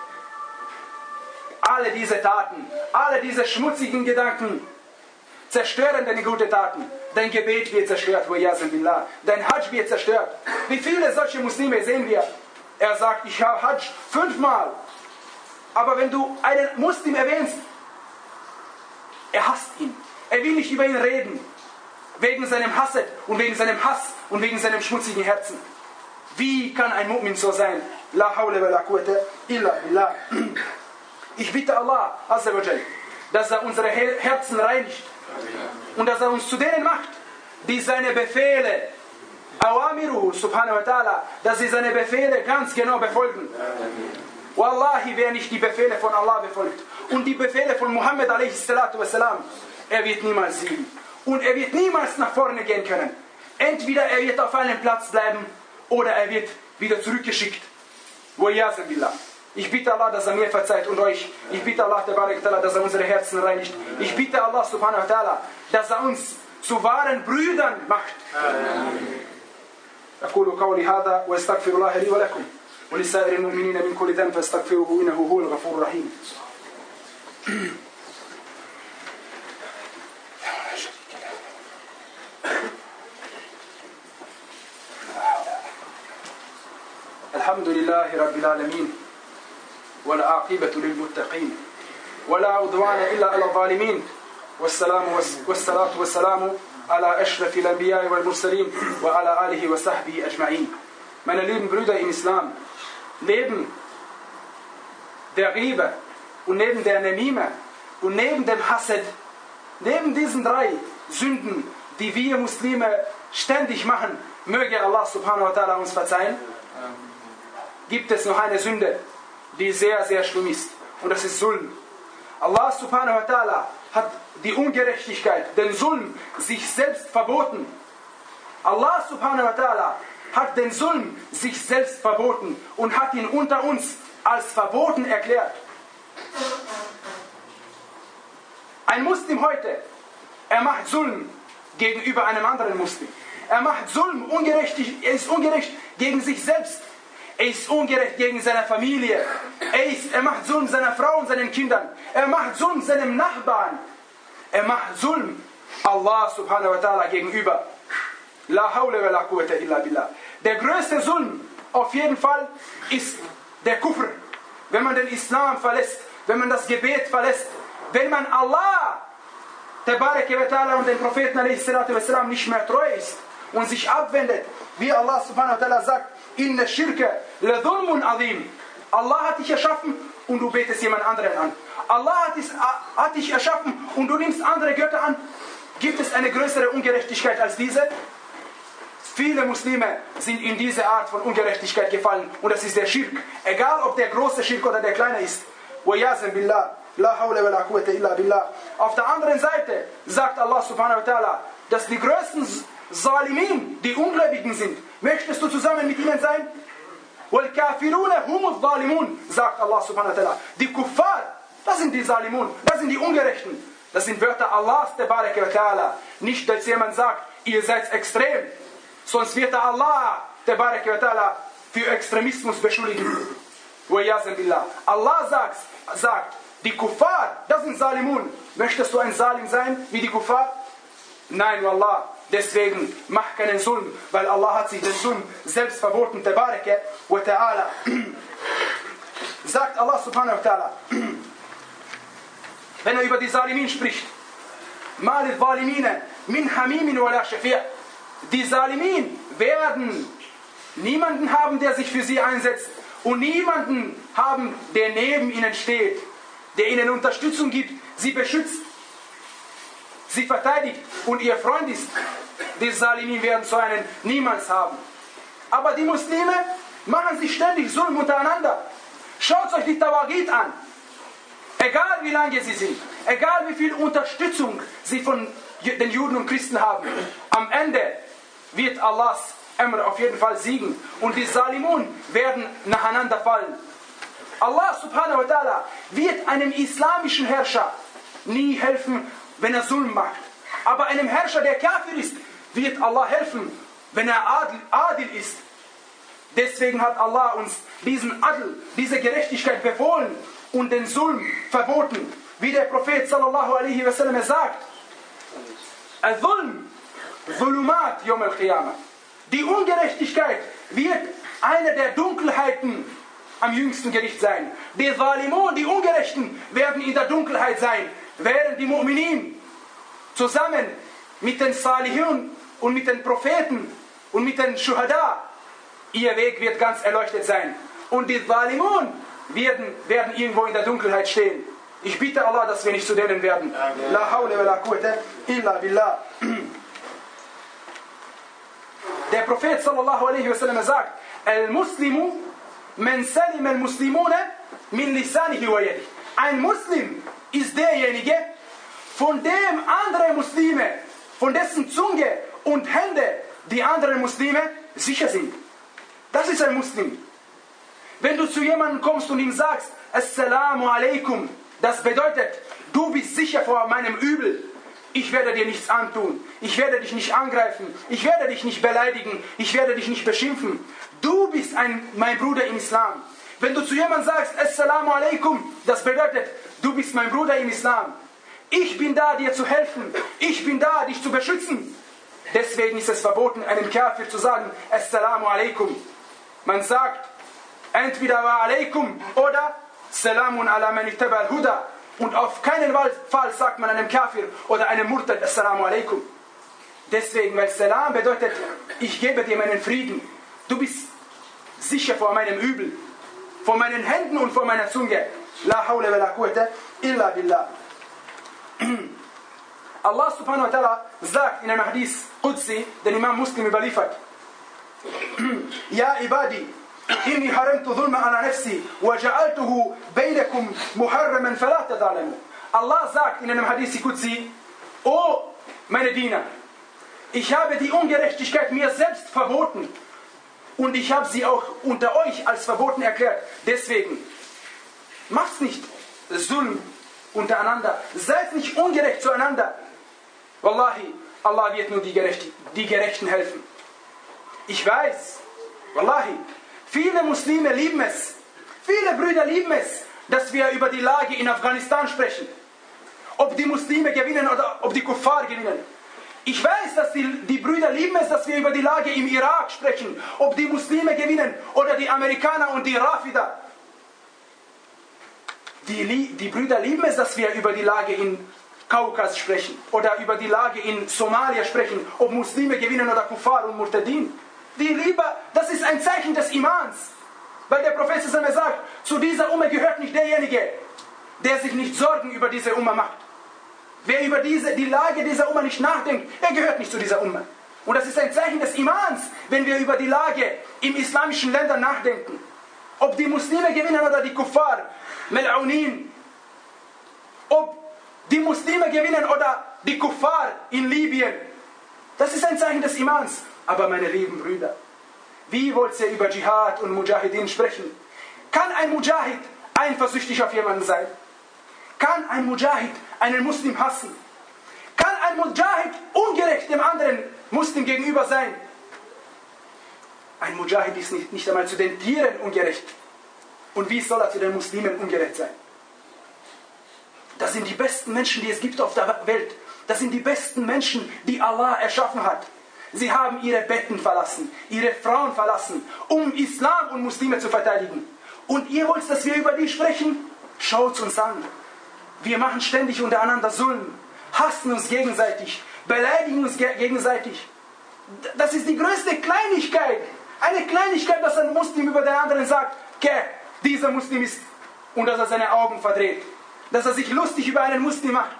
Alle diese Taten, alle diese schmutzigen Gedanken zerstören deine guten Taten. Dein Gebet wird zerstört, dein Hajj wird zerstört. Wie viele solche Muslime sehen wir? Er sagt, ich habe Hajj fünfmal. Aber wenn du einen Muslim erwähnst, er hasst ihn. Er will nicht über ihn reden. Wegen seinem Hasad und wegen seinem Hass und wegen seinem schmutzigen Herzen. Wie kann ein Mu'min so sein? La hawla wa la quwwata illa billah. Ich bitte Allah, Azza wa Jal, dass er unsere Herzen reinigt. Und dass er uns zu denen macht, die seine Befehle, Awamiruhu subhanahu wa ta'ala, dass sie seine Befehle ganz genau befolgen. Wallahi, wer nicht die Befehle von Allah befolgt und die Befehle von Muhammad alaihi salatu wassalam, er wird niemals siegen. Und er wird niemals nach vorne gehen können. Entweder er wird auf einem Platz bleiben oder er wird wieder zurückgeschickt. Ich bitte Allah, dass er mir verzeiht und euch. Ich bitte Allah, dass er unsere Herzen reinigt. Ich bitte Allah subhanahu wa ta'ala, dass er uns zu wahren Brüdern macht. أقول قولي هذا وأستغفر الله لي ولكم ولسائر المؤمنين من كل ذنب فاستغفروه إنه هو الغفور الرحيم. الحمد لله رب العالمين والعاقبة للمتقين ولا عدوان إلا على الظالمين والسلام والصلاة والسلام على أشرف الأنبياء والمرسلين وعلى آله وصحبه أجمعين. Meine lieben Brüder im Islam, neben der Riebe und neben der Namima und neben dem Hasad, neben diesen drei Sünden, die wir Muslime ständig machen, möge Allah subhanahu wa ta'ala uns verzeihen, gibt es noch eine Sünde, die sehr, sehr schlimm ist. Und das ist Zulm. Allah subhanahu wa ta'ala hat die Ungerechtigkeit, den Zulm, sich selbst verboten. Allah subhanahu wa ta'ala hat den Zulm sich selbst verboten und hat ihn unter uns als verboten erklärt. Ein Muslim heute, er macht Zulm gegenüber einem anderen Muslim. Er macht Zulm, ungerechtig, er ist ungerecht gegen sich selbst. Er ist ungerecht gegen seine Familie. Er, ist, er macht Zulm seiner Frau und seinen Kindern. Er macht Zulm seinem Nachbarn. Er macht Zulm Allah subhanahu wa ta'ala gegenüber. La hawla wa la quwwata illa billah. Der größte Zulm auf jeden Fall ist der Kufr. Wenn man den Islam verlässt, wenn man das Gebet verlässt, wenn man Allah tabaraka wa ta'ala und den Propheten alaihi salatu wassalam nicht mehr treu ist und sich abwendet, wie Allah subhanahu wa ta'ala sagt, Inna shirka la dhulmun azim. Allah hat dich erschaffen und du betest jemand anderen an. Allah hat, ist, hat dich erschaffen und du nimmst andere Götter an. Gibt es eine größere Ungerechtigkeit als diese? Viele Muslime sind in diese Art von Ungerechtigkeit gefallen und das ist der Schirk. Egal ob der große Schirk oder der kleine ist. billah, la hawla wa la quwwata illa billah. Auf der anderen Seite sagt Allah subhanahu wa ta'ala, dass die größten Zalimin die Ungläubigen sind. Möchtest du zusammen mit ihnen sein? وَالْكَافِرُونَ هُمُ الظَّالِمُونَ, sagt Allah subhanahu wa ta'ala. Die Kuffar, das sind die Zalimun, das sind die Ungerechten. Das sind Wörter Allahs, tabaraka wa ta'ala. Nicht, dass jemand sagt, ihr seid extrem. Sonst wird er Allah, tabaraka wa ta'ala, für Extremismus beschuldigen. billah. Allah sagt, sagt, die Kuffar, das sind Zalimun. Möchtest du ein Zalim sein, wie die Kuffar? Nein, wallah. Deswegen mach keinen Zulm, weil Allah hat sich den Zulm selbst verboten, tabaraka wa ta'ala. Sagt Allah subhanahu wa ta'ala, wenn er über die Salimin spricht. Mal Zalimine min hamimin wala shafi'. Die Salimin werden niemanden haben, der sich für sie einsetzt und niemanden haben, der neben ihnen steht, der ihnen Unterstützung gibt, sie beschützt, sie verteidigt und ihr Freund ist. Die Salimin werden so einen niemals haben. Aber die Muslime machen sich ständig Sulm untereinander. Schaut euch die Tawagit an. Egal wie lange sie sind, egal wie viel Unterstützung sie von den Juden und Christen haben, am Ende wird Allahs Amr auf jeden Fall siegen und die Salimun werden nacheinander fallen. Allah subhanahu wa ta'ala wird einem islamischen Herrscher nie helfen, wenn er Sulm macht. Aber einem Herrscher, der Kafir ist, wird Allah helfen, wenn er adil, adil ist. Deswegen hat Allah uns diesen Adl, diese Gerechtigkeit befohlen und den Sulm verboten. Wie der Prophet sallallahu alaihi wasallam sagt, Al-Zulm, Zulumat Yom al-Qiyamah. Die Ungerechtigkeit wird eine der Dunkelheiten am jüngsten Gericht sein. Die Zalimun, die Ungerechten, werden in der Dunkelheit sein, während die Mu'minin zusammen mit den Salihun und mit den Propheten und mit den Shuhada, ihr Weg wird ganz erleuchtet sein. Und die Zalimun werden, werden irgendwo in der Dunkelheit stehen. Ich bitte Allah, dass wir nicht zu denen werden. La hawla wa la quwwata illa billah. Der Prophet sallallahu alaihi wasallam sagt, Al-Muslimu man salim al-Muslimuna min lisanihi wa yadihi. Ein Muslim ist derjenige, von dem andere Muslime, von dessen Zunge und Hände die anderen Muslime sicher sind. Das ist ein Muslim. Wenn du zu jemandem kommst und ihm sagst, Assalamu alaikum, das bedeutet, du bist sicher vor meinem Übel. Ich werde dir nichts antun. Ich werde dich nicht angreifen. Ich werde dich nicht beleidigen. Ich werde dich nicht beschimpfen. Du bist ein, mein Bruder im Islam. Wenn du zu jemandem sagst, Assalamu alaikum, das bedeutet, du bist mein Bruder im Islam. Ich bin da, dir zu helfen. Ich bin da, dich zu beschützen. Deswegen ist es verboten, einem Kafir zu sagen, Assalamu alaikum. Man sagt entweder wa alaikum oder Salamun ala man ittaba al-huda. Und auf keinen Fall sagt man einem Kafir oder einem Murtad Assalamu alaikum. Deswegen, weil Salam bedeutet, ich gebe dir meinen Frieden. Du bist sicher vor meinem Übel, vor meinen Händen und vor meiner Zunge. La hawla wa la quwwata illa billah. Allah subhanahu wa ta'ala sagt in einem Hadith Qudsi, den Imam Muslim überliefert, Ja ibadi, inni haramtu dhulma ala nafsi wa ja'altuhu bainakum muharraman fala tadalamu. Allah sagt in einem Hadith Qudsi, O meine Diener, ich habe die Ungerechtigkeit mir selbst verboten und ich habe sie auch unter euch als verboten erklärt. Deswegen, macht's nicht Zulm untereinander, seid nicht ungerecht zueinander. Wallahi, Allah wird nur die, Gerechten, die Gerechten helfen. Ich weiß, Wallahi, viele Muslime lieben es, viele Brüder lieben es, dass wir über die Lage in Afghanistan sprechen. Ob die Muslime gewinnen oder ob die Kuffar gewinnen. Ich weiß, dass die, die Brüder lieben es, dass wir über die Lage im Irak sprechen. Ob die Muslime gewinnen oder die Amerikaner und die Rafida. Die, die Brüder lieben es, dass wir über die Lage in Kaukas sprechen. Oder über die Lage in Somalia sprechen. Ob Muslime gewinnen oder Kuffar und Murtadin. Die Liebe, das ist ein Zeichen des Imans. Weil der Prophet sagt, zu dieser Umma gehört nicht derjenige, der sich nicht Sorgen über diese Umma macht. Wer über diese, die Lage dieser Umma nicht nachdenkt, er gehört nicht zu dieser Umma. Und das ist ein Zeichen des Imans, wenn wir über die Lage im islamischen Ländern nachdenken. Ob die Muslime gewinnen oder die Kuffar, Mel'unin. Ob die Muslime gewinnen oder die Kuffar in Libyen. Das ist ein Zeichen des Imans. Aber meine lieben Brüder, wie wollt ihr über Dschihad und Mujahideen sprechen? Kann ein Mujahid eifersüchtig auf jemanden sein? Kann ein Mujahid einen Muslim hassen? Kann ein Mujahid ungerecht dem anderen Muslim gegenüber sein? Ein Mujahid ist nicht, nicht einmal zu den Tieren ungerecht. Und wie soll er zu den Muslimen ungerecht sein? Das sind die besten Menschen, die es gibt auf der Welt. Das sind die besten Menschen, die Allah erschaffen hat. Sie haben ihre Betten verlassen, ihre Frauen verlassen, um Islam und Muslime zu verteidigen. Und ihr wollt, dass wir über die sprechen? Schaut uns an. Wir machen ständig untereinander Sulm, hassen uns gegenseitig, beleidigen uns gegenseitig. Das ist die größte Kleinigkeit. Eine Kleinigkeit, dass ein Muslim über den anderen sagt, okay, dieser Muslim ist, und dass er seine Augen verdreht. Dass er sich lustig über einen Muslim macht.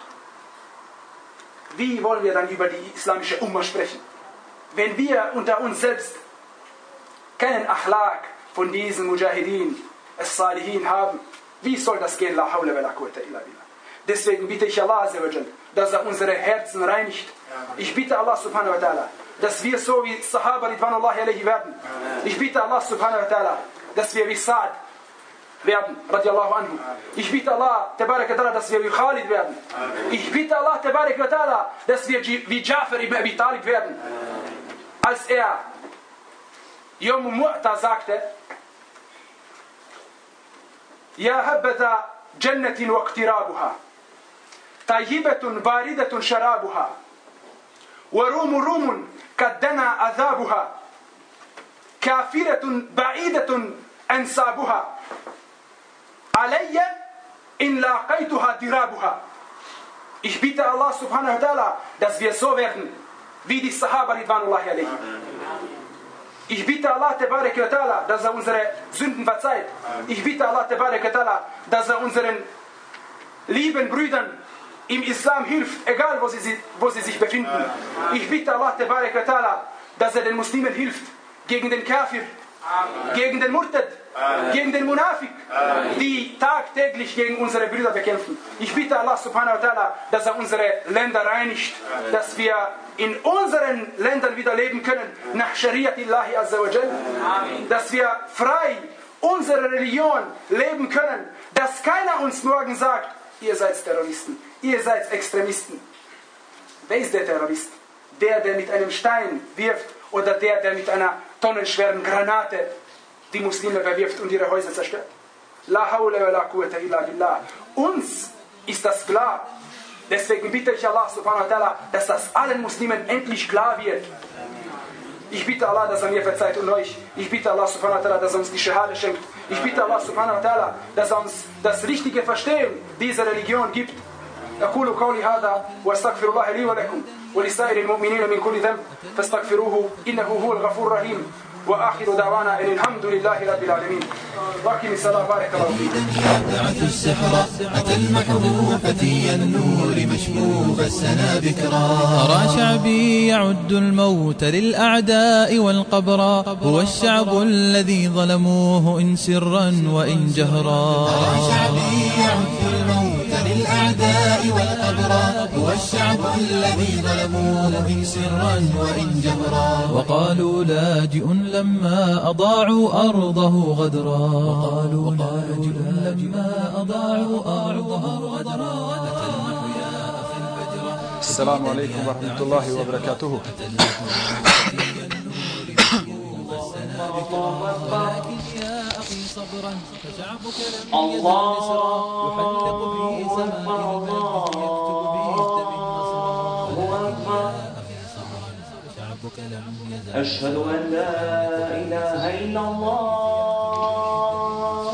Wie wollen wir dann über die islamische Umma sprechen? Wenn wir unter uns selbst keinen Achlaq von diesen Mujahideen, As-Salihin haben, wie soll das gehen? La hawla wa la quwwata illa billah. Deswegen bitte ich Allah Azza wa Jal, dass er unsere Herzen reinigt. Ich bitte Allah subhanahu wa ta'ala, dass wir so wie Sahaba Ridwanullahi alayhi werden. Ich bitte Allah subhanahu wa ta'ala, dass wir wie Sa'd werden, radiallahu anhu. Ich bitte Allah, tabarak wa ta'ala, dass wir wie Khalid werden. Ich bitte Allah, tabarak wa ta'ala, dass wir wie Ja'far ibn Abi Talib werden. Als er Yawm Mu'ta sagte, Ja habbata jannatin wa iqtirabuha, tayyibatun baridatun sharabuha, wa rumu rumun kaddana azabuha, kafiratun ba'idatun ansabuha, alayya in laqaytuha dirabuha. Ich bitte Allah subhanahu wa ta'ala, dass wir so werden, wie die Sahaba Ridwanullahi alayhi. Ich bitte Allah tabarak wa ta'ala, dass er unsere Sünden verzeiht. Ich bitte Allah tabarak wa ta'ala, dass er unseren lieben Brüdern im Islam hilft, egal wo sie, wo sie sich befinden. Ich bitte Allah tabarak wa ta'ala, dass er den Muslimen hilft, gegen den Kafir, gegen den Murtad, gegen den Munafik, die tagtäglich gegen unsere Brüder bekämpfen. Ich bitte Allah subhanahu wa ta'ala, dass er unsere Länder reinigt, dass wir in unseren Ländern wieder leben können, nach Shariatillahi azza wa jal, dass wir frei unsere Religion leben können, dass keiner uns morgen sagt, ihr seid Terroristen, ihr seid Extremisten. Wer ist der Terrorist? Der, der mit einem Stein wirft, oder der, der mit einer tonnenschweren Granate die Muslime verwirft und ihre Häuser zerstört? La hawla wa la quwwata illa billah. Uns ist das klar. Deswegen bitte ich Allah subhanahu wa ta'ala, dass das allen Muslimen endlich klar wird. Ich bitte Allah, dass er mir verzeiht und euch. Ich bitte Allah subhanahu wa ta'ala, dass er uns die Shahada schenkt. Ich bitte Allah subhanahu wa ta'ala, dass er uns das richtige Verstehen dieser Religion gibt. أقول قولي هذا وأستغفر الله لي ولكم ولسائر المؤمنين من كل ذنب فاستغفروه إنه هو الغفور الرحيم وآخر دعوانا أن الحمد لله رب العالمين. وأقم الصلاة بارك الله فيكم. دعت السحر أتى المحبوب فتي النور مشبوب السنا بكرا. أرى شعبي يعد الموت للأعداء والقبرا، هو الشعب الذي ظلموه إن سرا وإن جهرا. أرى شعبي يعد الموت للأعداء والقبرا، هو الشعب الذي ظلموه إن سرا وإن جهرا. وقالوا لاجئ لما أضاعوا أرضه غدرا، وقالوا لاجئ لما أضاعوا أرضه غدرا. السلام عليكم ورحمة الله وبركاته. الله أشهد أن لا إله إلا الله،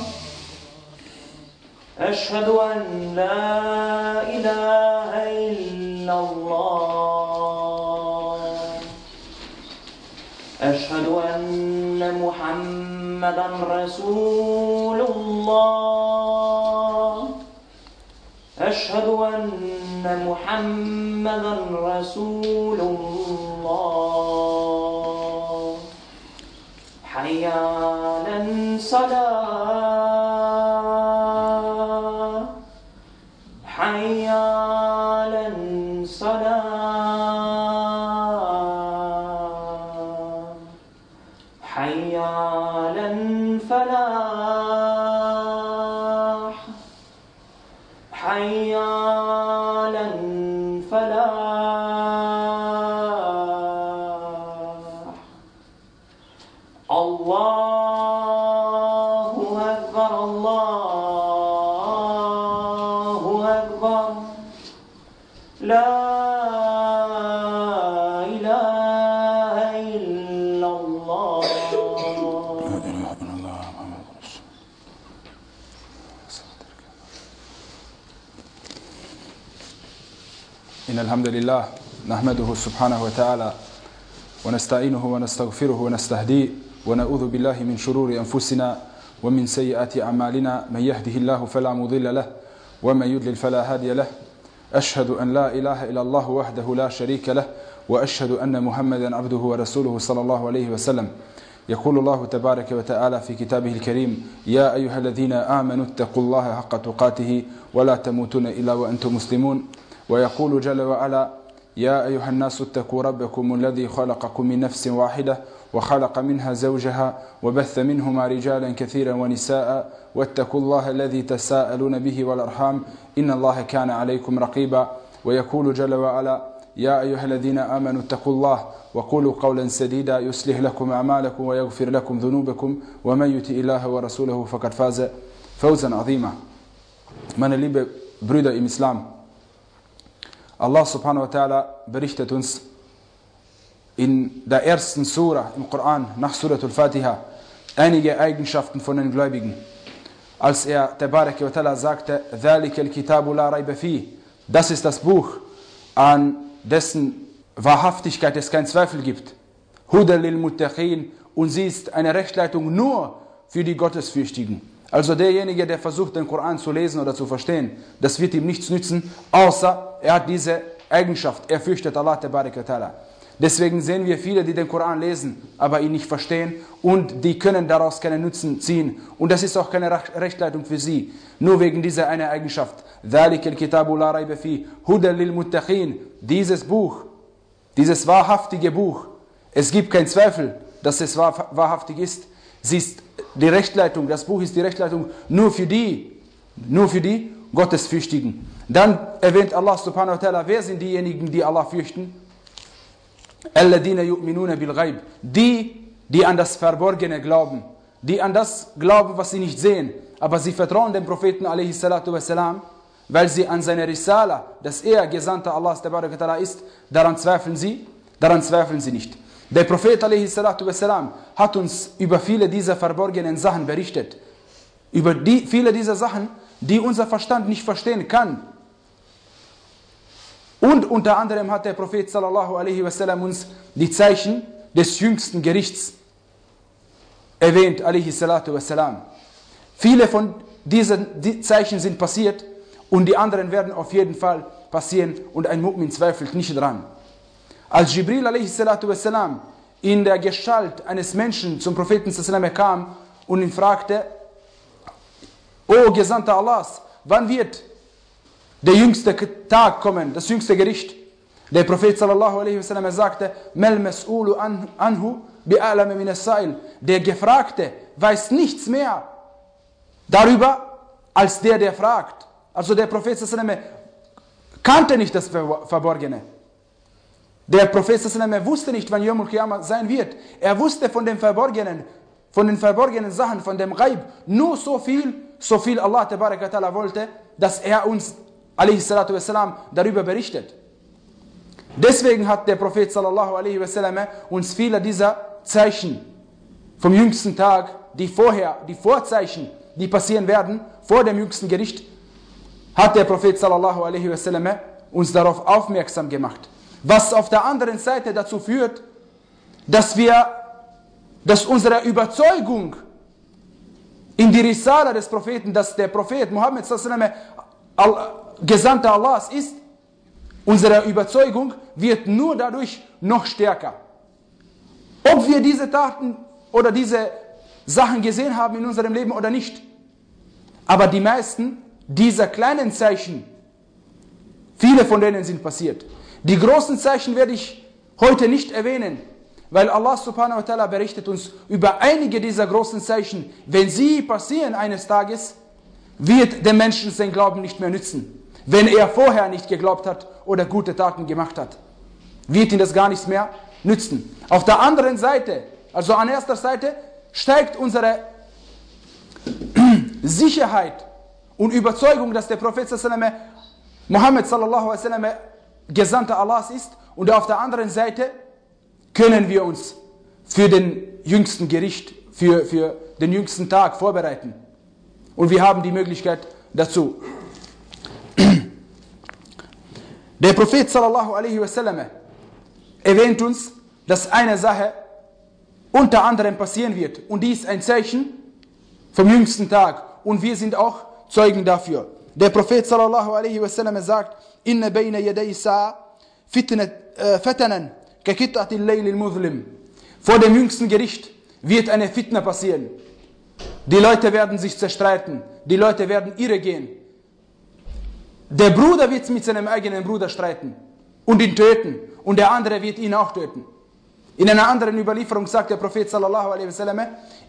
أشهد أن لا إله إلا الله، أشهد أن محمدا رسول الله، أشهد أن محمدا رسول الله. حي على الصلاة، حي على الصلاة، حي على الفلاح، حي على الفلاح. الله أكبر، الله أكبر، لا إله إلا الله. إن الحمد لله نحمده سبحانه وتعالى ونستعينه ونستغفره ونستهديه ونعوذ بالله من شرور أنفسنا ومن سيئات أعمالنا من يهده الله فلا مضل له ومن يضلل فلا هادي له أشهد أن لا إله إلا الله وحده لا شريك له وأشهد أن محمدا عبده ورسوله صلى الله عليه وسلم. يقول الله تبارك وتعالى في كتابه الكريم: يا أيها الذين آمنوا اتقوا الله حق تقاته ولا تموتن إلا وأنتم مسلمون. ويقول جل وعلا: يا أيها الناس اتقوا ربكم الذي خلقكم من نفس واحدة وخلق منها زوجها وبث منهما رجالا كثيرا ونساء واتقوا الله الذي تساءلون به والأرحام إن الله كان عليكم رقيبا. ويقول جل وعلا: يا أيها الذين آمنوا اتقوا الله وقولوا قولا سديدا يصلح لكم أعمالكم ويغفر لكم ذنوبكم ومن يطع الله ورسوله فقد فاز فوزا عظيما. Meine liebe Brüder im Islam, Allah subhanahu wa ta'ala berichtet uns in der ersten Surah im Koran nach Surah al-Fatiha einige Eigenschaften von den Gläubigen. Als er Tabaraka wa ta'ala sagte: ذَلِكَ الْكِتَابُ لَا رَيْبَ فِيهِ, das ist das Buch, an dessen Wahrhaftigkeit es keinen Zweifel gibt. Huda lil Muttaqin, und sie ist eine Rechtleitung nur für die Gottesfürchtigen. Also derjenige, der versucht, den Koran zu lesen oder zu verstehen, das wird ihm nichts nützen, außer er hat diese Eigenschaft, er fürchtet Allah Tabaraka Ta'ala. Deswegen sehen wir viele, die den Koran lesen, aber ihn nicht verstehen, und die können daraus keinen Nutzen ziehen. Und das ist auch keine Rechtleitung für sie, nur wegen dieser eine Eigenschaft. ذَلِكَ الْكِتَابُ لَا رَيْبَ فِيهِ هُدًى لِلْمُتَّقِينَ. Dieses Buch, dieses wahrhaftige Buch, es gibt keinen Zweifel, dass es wahrhaftig ist. Sie ist die Rechtleitung, das Buch ist die Rechtleitung nur für die, nur für die Gottesfürchtigen. Dann erwähnt Allah subhanahu wa ta'ala, wer sind diejenigen, die Allah fürchten? الَّذِينَ يُؤْمِنُونَ بِالْغَيْبِ. Die, die an das Verborgene glauben, die an das glauben, was sie nicht sehen, aber sie vertrauen dem Propheten alaihi salatu wassalam, weil sie an seine Risala, dass er Gesandter Allahs ist, daran zweifeln sie, daran zweifeln sie nicht. Der Prophet alaihi salatu wassalam hat uns über viele dieser verborgenen Sachen berichtet, über die, viele dieser Sachen, die unser Verstand nicht verstehen kann. Und unter anderem hat der Prophet sallallahu alaihi wasallam uns die Zeichen des jüngsten Gerichts erwähnt, alaihi salatu wassalam. Viele von diesen die Zeichen sind passiert, und die anderen werden auf jeden Fall passieren, und ein Mu'min zweifelt nicht dran. Als Jibril alaihi salatu wassalam in der Gestalt eines Menschen zum Propheten sallallahu alaihi wasallam kam und ihn fragte: O Gesandter Allahs, wann wird der jüngste Tag kommen, das jüngste Gericht? Der Prophet sallallahu alaihi wasallam sagte: Mal mas'ulu anhu bi'alama min as-sa'il. Der Gefragte weiß nichts mehr darüber als der, der fragt. Also der Prophet sallallahu alaihi wasallam kannte nicht das Verborgene. Der Prophet sallallahu alaihi wasallam wusste nicht, wann Yawm al-Qiyamah sein wird. Er wusste von dem Verborgenen, von den verborgenen Sachen, von dem Ghaib, nur so viel, so viel Allah Tabaraka Ta'ala wollte, dass er uns alaihi salatu wassalam darüber berichtet. Deswegen hat der Prophet sallallahu alaihi wasallam uns viele dieser Zeichen vom jüngsten Tag, die vorher, die Vorzeichen, die passieren werden, vor dem jüngsten Gericht, hat der Prophet sallallahu alaihi wasallam uns darauf aufmerksam gemacht. Was auf der anderen Seite dazu führt, dass wir, dass unsere Überzeugung in die Risala des Propheten, dass der Prophet Muhammad sallallahu alaihi wasallam Gesandter Allahs ist, unsere Überzeugung wird nur dadurch noch stärker. Ob wir diese Taten oder diese Sachen gesehen haben in unserem Leben oder nicht. Aber die meisten dieser kleinen Zeichen, viele von denen sind passiert. Die großen Zeichen werde ich heute nicht erwähnen, weil Allah subhanahu wa ta'ala berichtet uns über einige dieser großen Zeichen. Wenn sie passieren eines Tages, wird dem Menschen sein Glauben nicht mehr nützen. Wenn er vorher nicht geglaubt hat oder gute Taten gemacht hat, wird ihm das gar nichts mehr nützen. Auf der anderen Seite, also an erster Seite, steigt unsere Sicherheit und Überzeugung, dass der Prophet Muhammad sallallahu alaihi wasallam Gesandter Allahs ist, und auf der anderen Seite können wir uns für den jüngsten Gericht, für, für den jüngsten Tag vorbereiten. Und wir haben die Möglichkeit dazu. Der Prophet sallallahu alaihi wasallam erwähnt uns, dass eine Sache unter anderem passieren wird. Und dies ist ein Zeichen vom jüngsten Tag. Und wir sind auch Zeugen dafür. Der Prophet sallallahu alaihi wasallam sagt, Inna bayna yaday sa'a fatanan ka qit'atil layl al-muzlim. Vor dem jüngsten Gericht wird eine Fitna passieren. Die Leute werden sich zerstreiten. Die Leute werden irre gehen. Der Bruder wird mit seinem eigenen Bruder streiten und ihn töten. Und der andere wird ihn auch töten. In einer anderen Überlieferung sagt der Prophet sallallahu alaihi wasallam,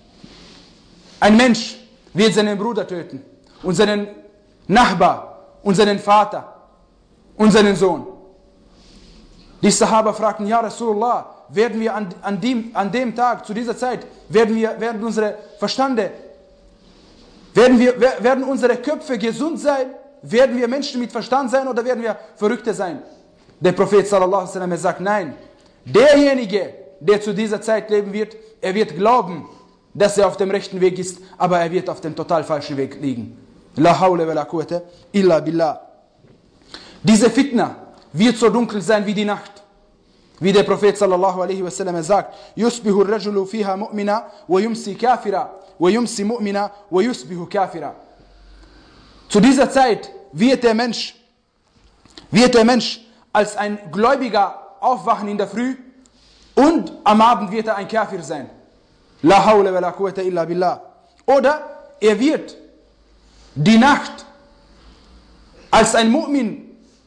ein Mensch wird seinen Bruder töten und seinen Nachbar und seinen Vater und seinen Sohn. Die Sahaba fragten, ja Rasulullah, werden wir an, an, dem, an dem Tag, zu dieser Zeit, werden, wir, werden unsere Verstande, werden, wir, werden unsere Köpfe gesund sein? Werden wir Menschen mit Verstand sein oder werden wir Verrückte sein? Der Prophet sallallahu alaihi wasallam sagt, nein, derjenige, der zu dieser Zeit leben wird, er wird glauben, dass er auf dem rechten Weg ist, aber er wird auf dem total falschen Weg liegen. La hawla wa la quwwata illa billah. Diese Fitna wird so dunkel sein wie die Nacht. Wie der Prophet sallallahu alaihi wasallam sagt, yusbihu ar-rajulu fiha mu'mina wa yumsi kafira wa yumsi mu'mina wa yusbihu kafira. Zu dieser Zeit wird der Mensch, wird der Mensch als ein Gläubiger aufwachen in der Früh und am Abend wird er ein Kafir sein. La hawla wa la quwwata illa billah. Oder er wird die Nacht als ein Mu'min,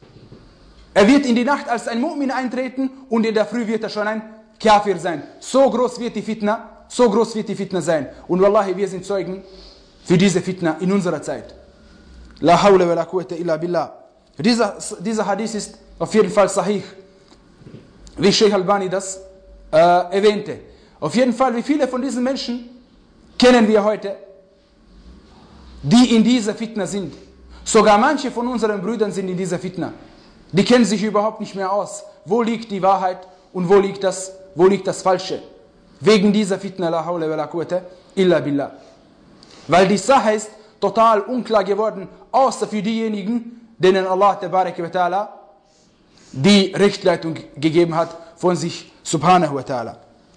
er wird in die Nacht als ein Mu'min eintreten und in der Früh wird er schon ein Kafir sein. So groß wird die Fitna, so groß wird die Fitna sein. Und wallahi, wir sind Zeugen für diese Fitna in unserer Zeit. La hawla wa la quwwata illa billah. Dieser, dieser Hadith ist auf jeden Fall sahih, wie Sheikh Albani das äh, erwähnte. Auf jeden Fall, wie viele von diesen Menschen kennen wir heute, die in dieser Fitna sind. Sogar manche von unseren Brüdern sind in dieser Fitna. Die kennen sich überhaupt nicht mehr aus. Wo liegt die Wahrheit und wo liegt das, wo liegt das Falsche? Wegen dieser Fitna, la hawla wa la quwwata illa billah. Weil die Sache ist total unklar geworden, außer für diejenigen, denen Allah tabaraka wa ta'ala die Rechtleitung gegeben hat von sich subhanahu wa ta'ala.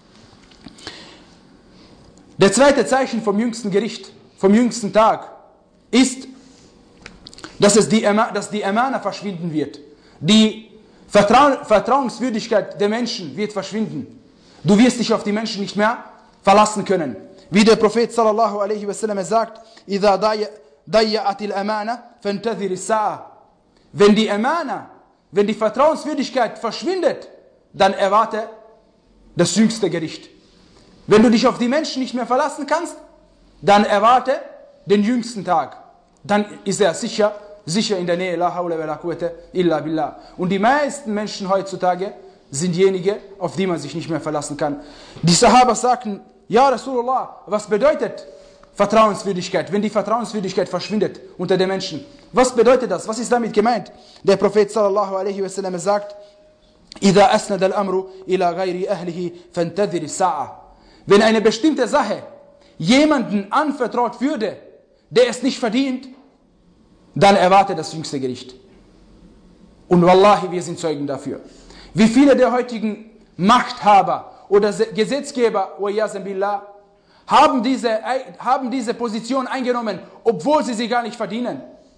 Der zweite Zeichen vom jüngsten Gericht, vom jüngsten Tag, ist, dass, es die, dass die Amana verschwinden wird. Die Vertrau Vertrauenswürdigkeit der Menschen wird verschwinden. Du wirst dich auf die Menschen nicht mehr verlassen können. Wie der Prophet sallallahu alaihi wasallam sagt, إِذَا ضَيَّعَتِ الْأَمَانَ فَانْتَذِرِ السَّاعَةِ. Wenn die Amana, wenn die Vertrauenswürdigkeit verschwindet, dann erwarte das jüngste Gericht. Wenn du dich auf die Menschen nicht mehr verlassen kannst, dann erwarte den jüngsten Tag. Dann ist er sicher, sicher in der Nähe. La hawla wa la quwwata illa billah. Und die meisten Menschen heutzutage sind diejenigen, auf die man sich nicht mehr verlassen kann. Die Sahaba sagten, ja Rasulullah, was bedeutet Vertrauenswürdigkeit, wenn die Vertrauenswürdigkeit verschwindet unter den Menschen? Was bedeutet das? Was ist damit gemeint? Der Prophet sallallahu alaihi wasallam sagt, إِذَا أَسْنَدَ الْأَمْرُ إِلَى غَيْرِ أَهْلِهِ فَانْتَذِرِ السَّاعَةِ. Wenn eine bestimmte Sache jemanden anvertraut würde, der es nicht verdient, dann erwarte das jüngste Gericht. Und wallahi, wir sind Zeugen dafür. Wie viele der heutigen Machthaber oder Gesetzgeber, billah, haben diese, haben diese Position eingenommen, obwohl sie sie gar nicht verdienen.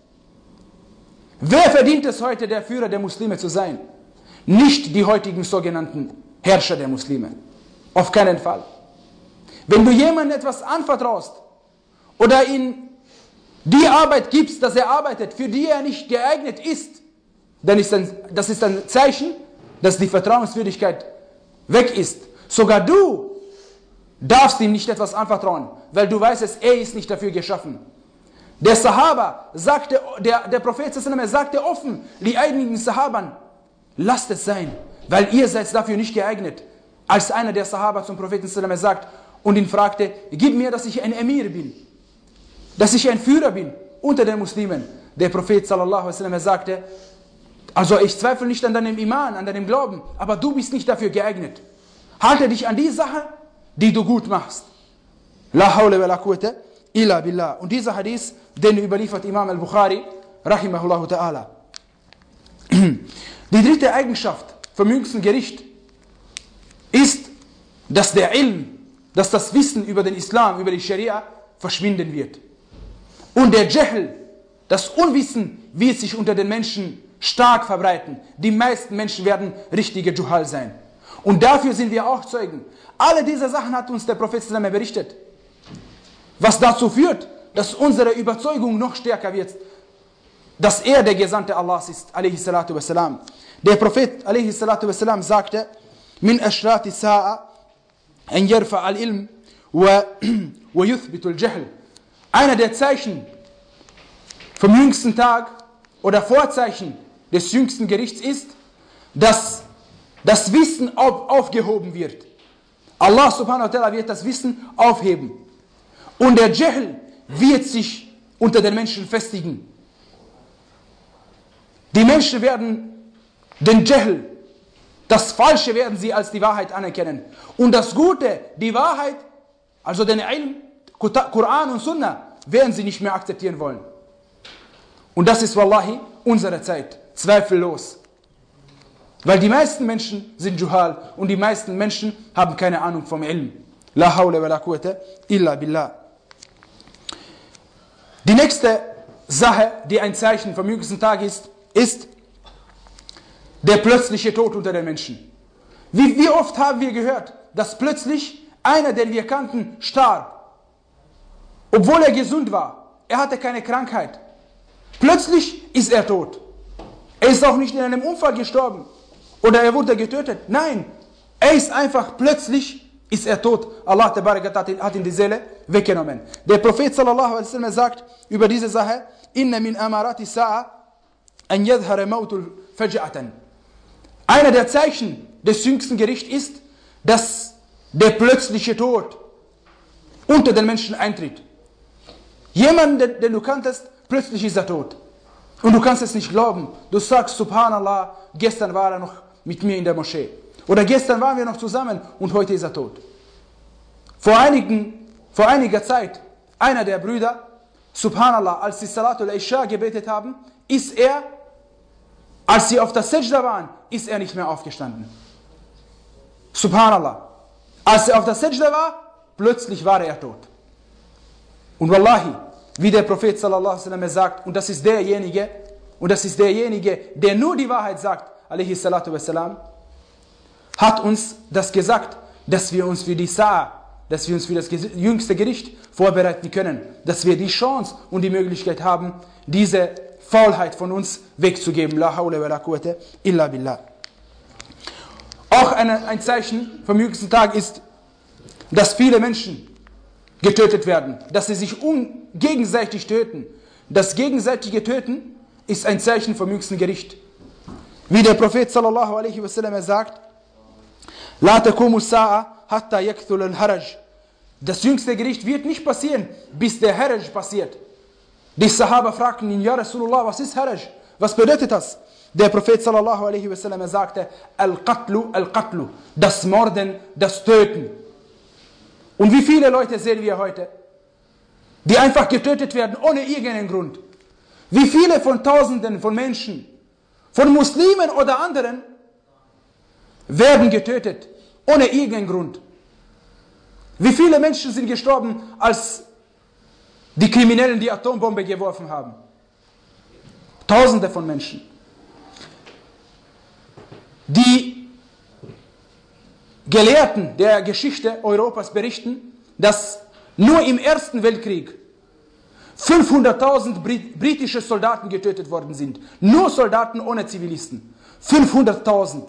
Wer verdient es heute, der Führer der Muslime zu sein? Nicht die heutigen sogenannten Herrscher der Muslime. Auf keinen Fall. Wenn du jemandem etwas anvertraust oder ihm die Arbeit gibst, dass er arbeitet, für die er nicht geeignet ist, dann ist ein, das ist ein Zeichen, dass die Vertrauenswürdigkeit weg ist. Sogar du darfst ihm nicht etwas anvertrauen, weil du weißt, er ist nicht dafür geschaffen. Der Sahaba sagte, der, der Prophet sagte offen, die einigen Sahabern, lasst es sein, weil ihr seid dafür nicht geeignet. Als einer der Sahaba zum Propheten sagt und ihn fragte, gib mir, dass ich ein Emir bin, dass ich ein Führer bin unter den Muslimen. Der Prophet sallallahu alaihi wasallam sagte, also ich zweifle nicht an deinem Iman, an deinem Glauben, aber du bist nicht dafür geeignet. Halte dich an die Sache, die du gut machst. La hawla wa la quwwata illa billah. Und dieser Hadith, den überliefert Imam al-Bukhari, rahimahullahu ta'ala. Die dritte Eigenschaft vom jüngsten Gericht ist, dass der Ilm, dass das Wissen über den Islam, über die Scharia verschwinden wird. Und der Jahl, das Unwissen, wird sich unter den Menschen stark verbreiten. Die meisten Menschen werden richtige Juhal sein. Und dafür sind wir auch Zeugen. Alle diese Sachen hat uns der Prophet sallallahu alaihi wasallam berichtet. Was dazu führt, dass unsere Überzeugung noch stärker wird, dass er der Gesandte Allahs ist, alaihi salatu wassalam. Der Prophet alaihi salatu wassalam sagte, min ashrati sa'a an yarfa al-ilm wa yuthbitu al-jahl. Einer der Zeichen vom jüngsten Tag oder Vorzeichen des jüngsten Gerichts ist, dass das Wissen auf, aufgehoben wird. Allah subhanahu wa ta'ala wird das Wissen aufheben. Und der Jahl wird sich unter den Menschen festigen. Die Menschen werden den Jahl, das Falsche werden sie als die Wahrheit anerkennen. Und das Gute, die Wahrheit, also den Ilm, Koran und Sunnah, werden sie nicht mehr akzeptieren wollen. Und das ist wallahi unsere Zeit, zweifellos. Weil die meisten Menschen sind Juhal und die meisten Menschen haben keine Ahnung vom Ilm. La hawla wa la quwwata illa billah. Die nächste Sache, die ein Zeichen vom jüngsten Tag ist, ist der plötzliche Tod unter den Menschen. Wie, wie oft haben wir gehört, dass plötzlich einer, den wir kannten, starb. Obwohl er gesund war. Er hatte keine Krankheit. Plötzlich ist er tot. Er ist auch nicht in einem Unfall gestorben. Oder er wurde getötet. Nein, er ist einfach plötzlich, ist er tot. Allah hat ihm die Seele weggenommen. Der Prophet sallallahu alaihi wasallam sagt über diese Sache, inna min amarati sa'a an yadhhara mautul faj'atan. Einer der Zeichen des jüngsten Gerichts ist, dass der plötzliche Tod unter den Menschen eintritt. Jemand, den, den du kanntest, plötzlich ist er tot. Und du kannst es nicht glauben. Du sagst, Subhanallah, gestern war er noch mit mir in der Moschee. Oder gestern waren wir noch zusammen und heute ist er tot. Vor, einigen, vor einiger Zeit, einer der Brüder, Subhanallah, als sie Salatul Isha gebetet haben, ist er, als sie auf der Sajda waren, ist er nicht mehr aufgestanden. Subhanallah. Als er auf der Sajda war, plötzlich war er tot. Und wallahi, wie der Prophet sallallahu alaihi wasallam sagt, und das ist derjenige, und das ist derjenige, der nur die Wahrheit sagt, alaihi salatu wassalam, hat uns das gesagt, dass wir uns für die Sa'a, dass wir uns für das jüngste Gericht vorbereiten können, dass wir die Chance und die Möglichkeit haben, diese Faulheit von uns wegzugeben. La hawla wa la quwwata illa billah. Auch eine, ein Zeichen vom jüngsten Tag ist, dass viele Menschen getötet werden, dass sie sich un- gegenseitig töten. Das gegenseitige Töten ist ein Zeichen vom jüngsten Gericht. Wie der Prophet sallallahu alaihi wasallam sagt, La takumu sa'a hatta yakthul al-haraj. Das jüngste Gericht wird nicht passieren, bis der Haraj passiert. Die Sahaba fragten ihn, Ja Rasulullah, was ist Haraj? Was bedeutet das? Der Prophet sallallahu alaihi wasallam sagte, Al-Qatlu, Al-Qatlu, das Morden, das Töten. Und wie viele Leute sehen wir heute, die einfach getötet werden, ohne irgendeinen Grund? Wie viele von Tausenden von Menschen, von Muslimen oder anderen, werden getötet, ohne irgendeinen Grund? Wie viele Menschen sind gestorben, als die Kriminellen die Atombombe geworfen haben? Tausende von Menschen. Die Gelehrten der Geschichte Europas berichten, dass nur im Ersten Weltkrieg fünfhunderttausend britische Soldaten getötet worden sind. Nur Soldaten ohne Zivilisten. fünfhunderttausend.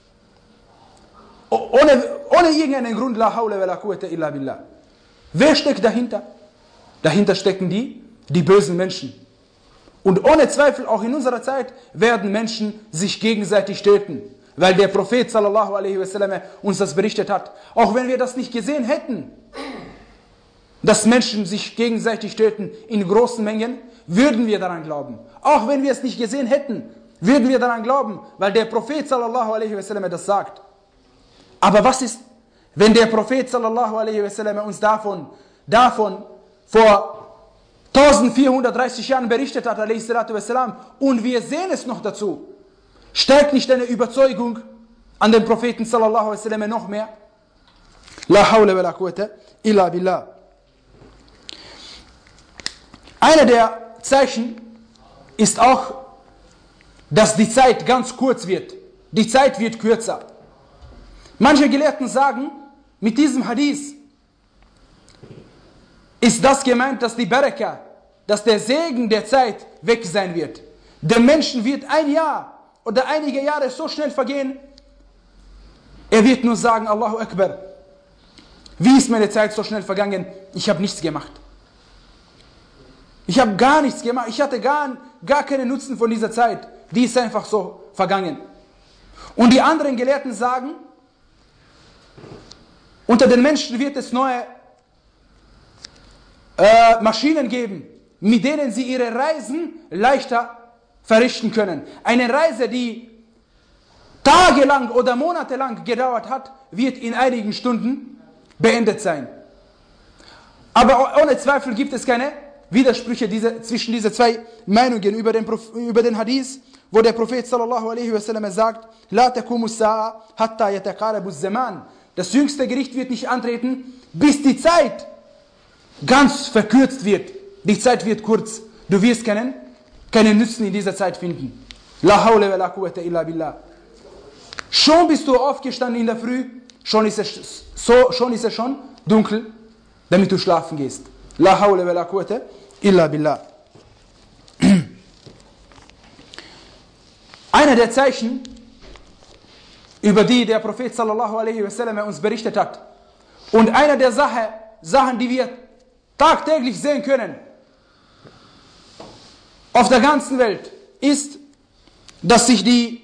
Ohne, ohne irgendeinen Grund, la hawla wa la quwwata illa billah. Wer steckt dahinter? Dahinter stecken die, die bösen Menschen. Und ohne Zweifel, auch in unserer Zeit, werden Menschen sich gegenseitig töten. Weil der Prophet sallallahu alaihi wasallam uns das berichtet hat. Auch wenn wir das nicht gesehen hätten, dass Menschen sich gegenseitig töten in großen Mengen, würden wir daran glauben. Auch wenn wir es nicht gesehen hätten, würden wir daran glauben, weil der Prophet sallallahu alaihi wasallam das sagt. Aber was ist, wenn der Prophet sallallahu alaihi wasallam uns davon, davon vor eintausendvierhundertdreißig Jahren berichtet hat, alaihi salatu wassalam, und wir sehen es noch dazu? Stärkt nicht deine Überzeugung an den Propheten sallallahu alaihi wasallam noch mehr? La hawla wa la quwwata illa billah. Einer der Zeichen ist auch, dass die Zeit ganz kurz wird. Die Zeit wird kürzer. Manche Gelehrten sagen, mit diesem Hadith ist das gemeint, dass die Baraka, dass der Segen der Zeit weg sein wird. Der Menschen wird ein Jahr oder einige Jahre so schnell vergehen, er wird nur sagen, Allahu Akbar, wie ist meine Zeit so schnell vergangen? Ich habe nichts gemacht. Ich habe gar nichts gemacht. Ich hatte gar, gar keinen Nutzen von dieser Zeit. Die ist einfach so vergangen. Und die anderen Gelehrten sagen, unter den Menschen wird es neue äh, Maschinen geben, mit denen sie ihre Reisen leichter verrichten können. Eine Reise, die tagelang oder monatelang gedauert hat, wird in einigen Stunden beendet sein. Aber ohne Zweifel gibt es keine Widersprüche diese, zwischen diese zwei Meinungen über den, über den Hadith, wo der Prophet sallallahu alaihi wasallam sagt, La takumu sa'a hatta yataqarabu zaman. Das jüngste Gericht wird nicht antreten, bis die Zeit ganz verkürzt wird. Die Zeit wird kurz. Du wirst keinen, keinen Nutzen in dieser Zeit finden. La hawla wa la quwwata illa billah. Schon bist du aufgestanden in der Früh, schon ist es, so, schon, ist es schon dunkel, damit du schlafen gehst. La hawla wa la quwwata illa billah. Einer der Zeichen, über die der Prophet sallallahu alaihi wasallam uns berichtet hat, und einer der Sache, Sachen, die wir tagtäglich sehen können, auf der ganzen Welt, ist, dass sich die,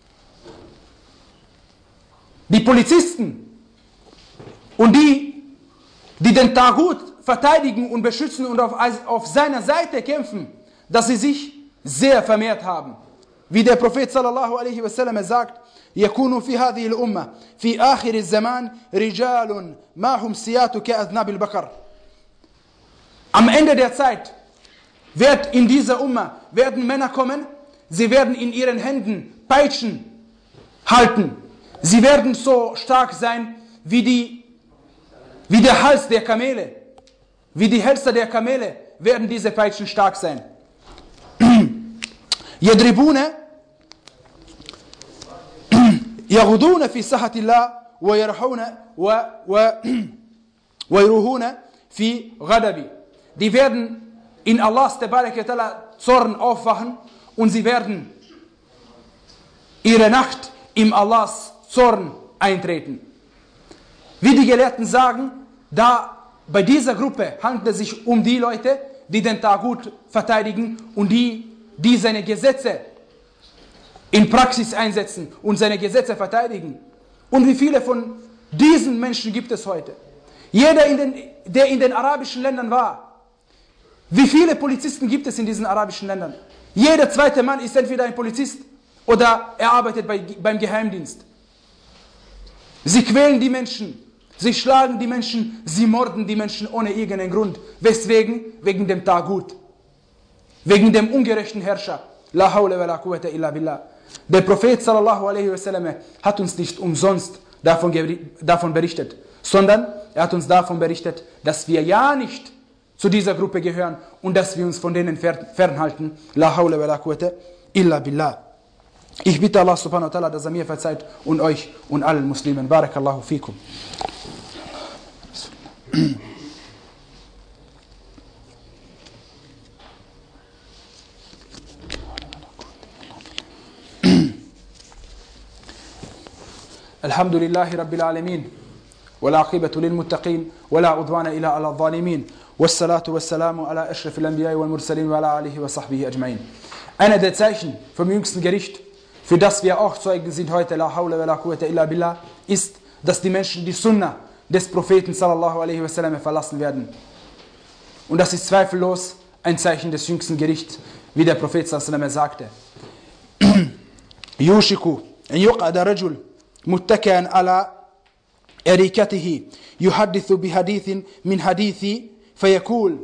die Polizisten und die, die den Tagut verteidigen und beschützen und auf, auf seiner Seite kämpfen, dass sie sich sehr vermehrt haben. Wie der Prophet sallallahu alaihi wasallam sagt, يكون في هذه الأمة في آخر الزمان رجال معهم سيات كأذناب البقر. Am Ende der Zeit wird in dieser Umma werden Männer kommen, sie werden in ihren Händen Peitschen halten. Sie werden so stark sein wie, die, wie der Hals der Kamele. Wie die Hälse der Kamele werden diese Peitschen stark sein. Yadribuna يغدون في سحة الله ويرحون ويروهون في غضبه. Die werden in Allahs Zorn aufwachen und sie werden ihre Nacht im Allahs Zorn eintreten. Wie die Gelehrten sagen, da bei dieser Gruppe handelt es sich um die Leute, die den Tagut verteidigen und die, die seine Gesetze in Praxis einsetzen und seine Gesetze verteidigen. Und wie viele von diesen Menschen gibt es heute? Jeder, in den, der in den arabischen Ländern war. Wie viele Polizisten gibt es in diesen arabischen Ländern? Jeder zweite Mann ist entweder ein Polizist oder er arbeitet bei, beim Geheimdienst. Sie quälen die Menschen, sie schlagen die Menschen, sie morden die Menschen ohne irgendeinen Grund. Weswegen? Wegen dem Tagut. Wegen dem ungerechten Herrscher. La hawla wa la quwwata illa billah. Der Prophet sallallahu alaihi wasallam hat uns nicht umsonst davon, davon berichtet, sondern er hat uns davon berichtet, dass wir ja nicht zu dieser Gruppe gehören und dass wir uns von denen fernhalten. La hawla wa la quwwata illa billah. Ich bitte Allah subhanahu wa ta'ala, dass er mir verzeiht und euch und allen Muslimen. Barakallahu fikum. الحمد لله رب العالمين والعاقبة للمتقين ولا عدوان إلا على الظالمين والصلاة والسلام على أشرف الأنبياء والمرسلين وعلى آله وصحبه أجمعين. Einer der Zeichen vom jüngsten Gericht, für das wir auch Zeugen sind heute, la hawla wa la quwwata illa billah, ist, dass die Menschen die Sunna des Propheten sallallahu alaihi wasallam verlassen werden. Und das ist zweifellos ein Zeichen des jüngsten Gerichts, wie der Prophet sallallahu alaihi wasallam sagte. Yushiku an yuqada rajul متكئا على أريكته يحدث بحديث من حديثي فيقول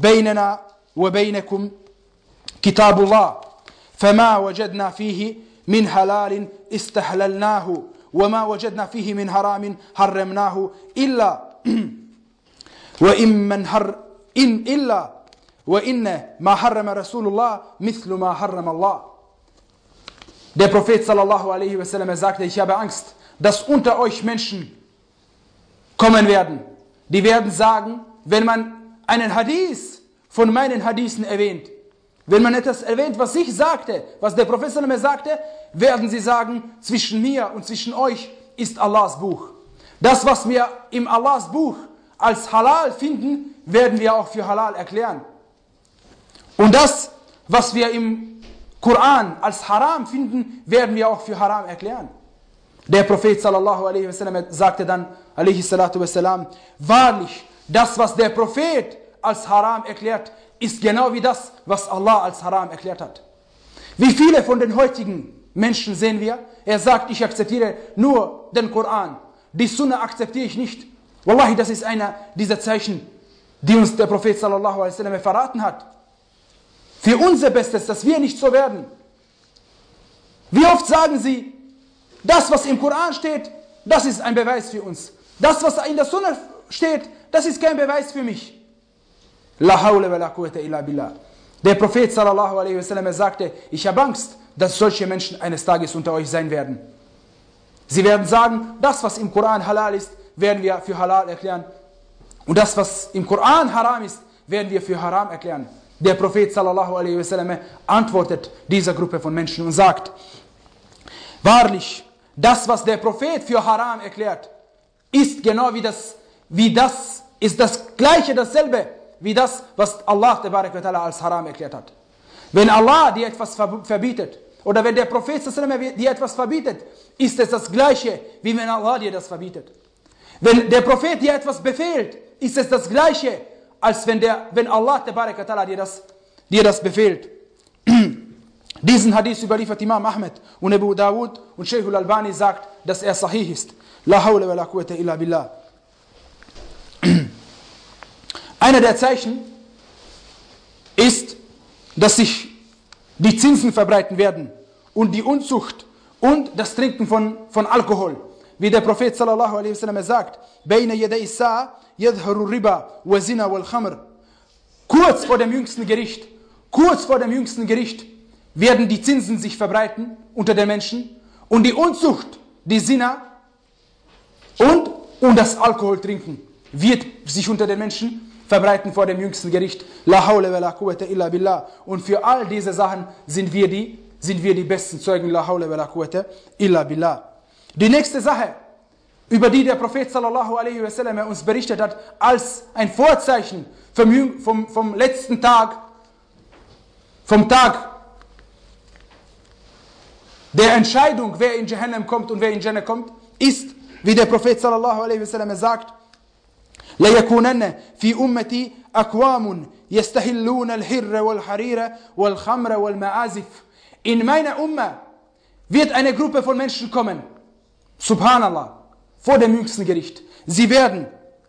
بيننا وبينكم كتاب الله فما وجدنا فيه min halalin istahlalnahu wa ma wajadna fihi min haramin harramnahu illa wa imman har in illa wa inna ma harrama Rasulullah mithlu ma harrama Allah. Der Prophet sallallahu alaihi wasallam sagte, ich habe Angst, dass unter euch Menschen kommen werden, die werden sagen, wenn man einen Hadith von meinen Hadithen erwähnt, wenn man etwas erwähnt, was ich sagte, was der Prophet sallallahu alaihi wasallam sagte, werden sie sagen, zwischen mir und zwischen euch ist Allahs Buch. Das, was wir im Allahs Buch als halal finden, werden wir auch für halal erklären. Und das, was wir im Koran als haram finden, werden wir auch für haram erklären. Der Prophet sallallahu alaihi wasallam sagte dann, alaihi salatu wassalam, wahrlich, das, was der Prophet als haram erklärt, ist genau wie das, was Allah als haram erklärt hat. Wie viele von den heutigen Menschen sehen wir? Er sagt, ich akzeptiere nur den Koran, die Sunna akzeptiere ich nicht. Wallahi, das ist einer dieser Zeichen, die uns der Prophet sallallahu alaihi wasallam verraten hat. Für unser Bestes, dass wir nicht so werden. Wie oft sagen sie, das, was im Koran steht, das ist ein Beweis für uns. Das, was in der Sunna steht, das ist kein Beweis für mich. La hawla wa la quwwata illa billah. Der Prophet sallallahu alaihi wasallam sagte, ich habe Angst, dass solche Menschen eines Tages unter euch sein werden. Sie werden sagen, das, was im Koran halal ist, werden wir für halal erklären. Und das, was im Koran haram ist, werden wir für haram erklären. Der Prophet sallallahu alaihi wasallam antwortet dieser Gruppe von Menschen und sagt, wahrlich, das, was der Prophet für haram erklärt, ist genau wie das, wie das, ist das gleiche, dasselbe, wie das, was Allah tabarak wa ta'ala als haram erklärt hat. Wenn Allah dir etwas verbietet, oder wenn der Prophet sallallahu alaihi wasallam dir etwas verbietet, ist es das gleiche, wie wenn Allah dir das verbietet. Wenn der Prophet dir etwas befehlt, ist es das gleiche, als wenn, der, wenn Allah tabarak wa ta'ala dir das, dir das befehlt. Diesen Hadith überliefert Imam Ahmed und Abu Dawud und Sheikh al-Albani sagt, dass er sahih ist. La hawla wa la quwwata illa billah. Einer der Zeichen ist, dass sich die Zinsen verbreiten werden und die Unzucht und das Trinken von, von Alkohol. Wie der Prophet sallallahu alaihi wasallam sagt, Bayna yaday sa'a yadhharu riba wa zina wal khamr. Kurz vor dem jüngsten Gericht, kurz vor dem jüngsten Gericht werden die Zinsen sich verbreiten unter den Menschen und die Unzucht, die Zina und, und das Alkoholtrinken wird sich unter den Menschen verbreiten vor dem jüngsten Gericht. La hawla wa la quwwata illa billah. Und für all diese Sachen sind wir die, sind wir die besten Zeugen. La hawla wa la quwwata illa billah. Die nächste Sache, über die der Prophet sallallahu alaihi wasallam uns berichtet hat, als ein Vorzeichen vom, vom, vom letzten Tag, vom Tag der Entscheidung, wer in Jahannam kommt und wer in Jannah kommt, ist, wie der Prophet sallallahu alaihi wasallam sagt, لا يكونن في أمتي أقوام يستهلون الحر والحرير والخمر والمعازف. In meiner Umma wird eine Gruppe von Menschen kommen, Subhanallah, vor dem jüngsten Gericht. Sie werden,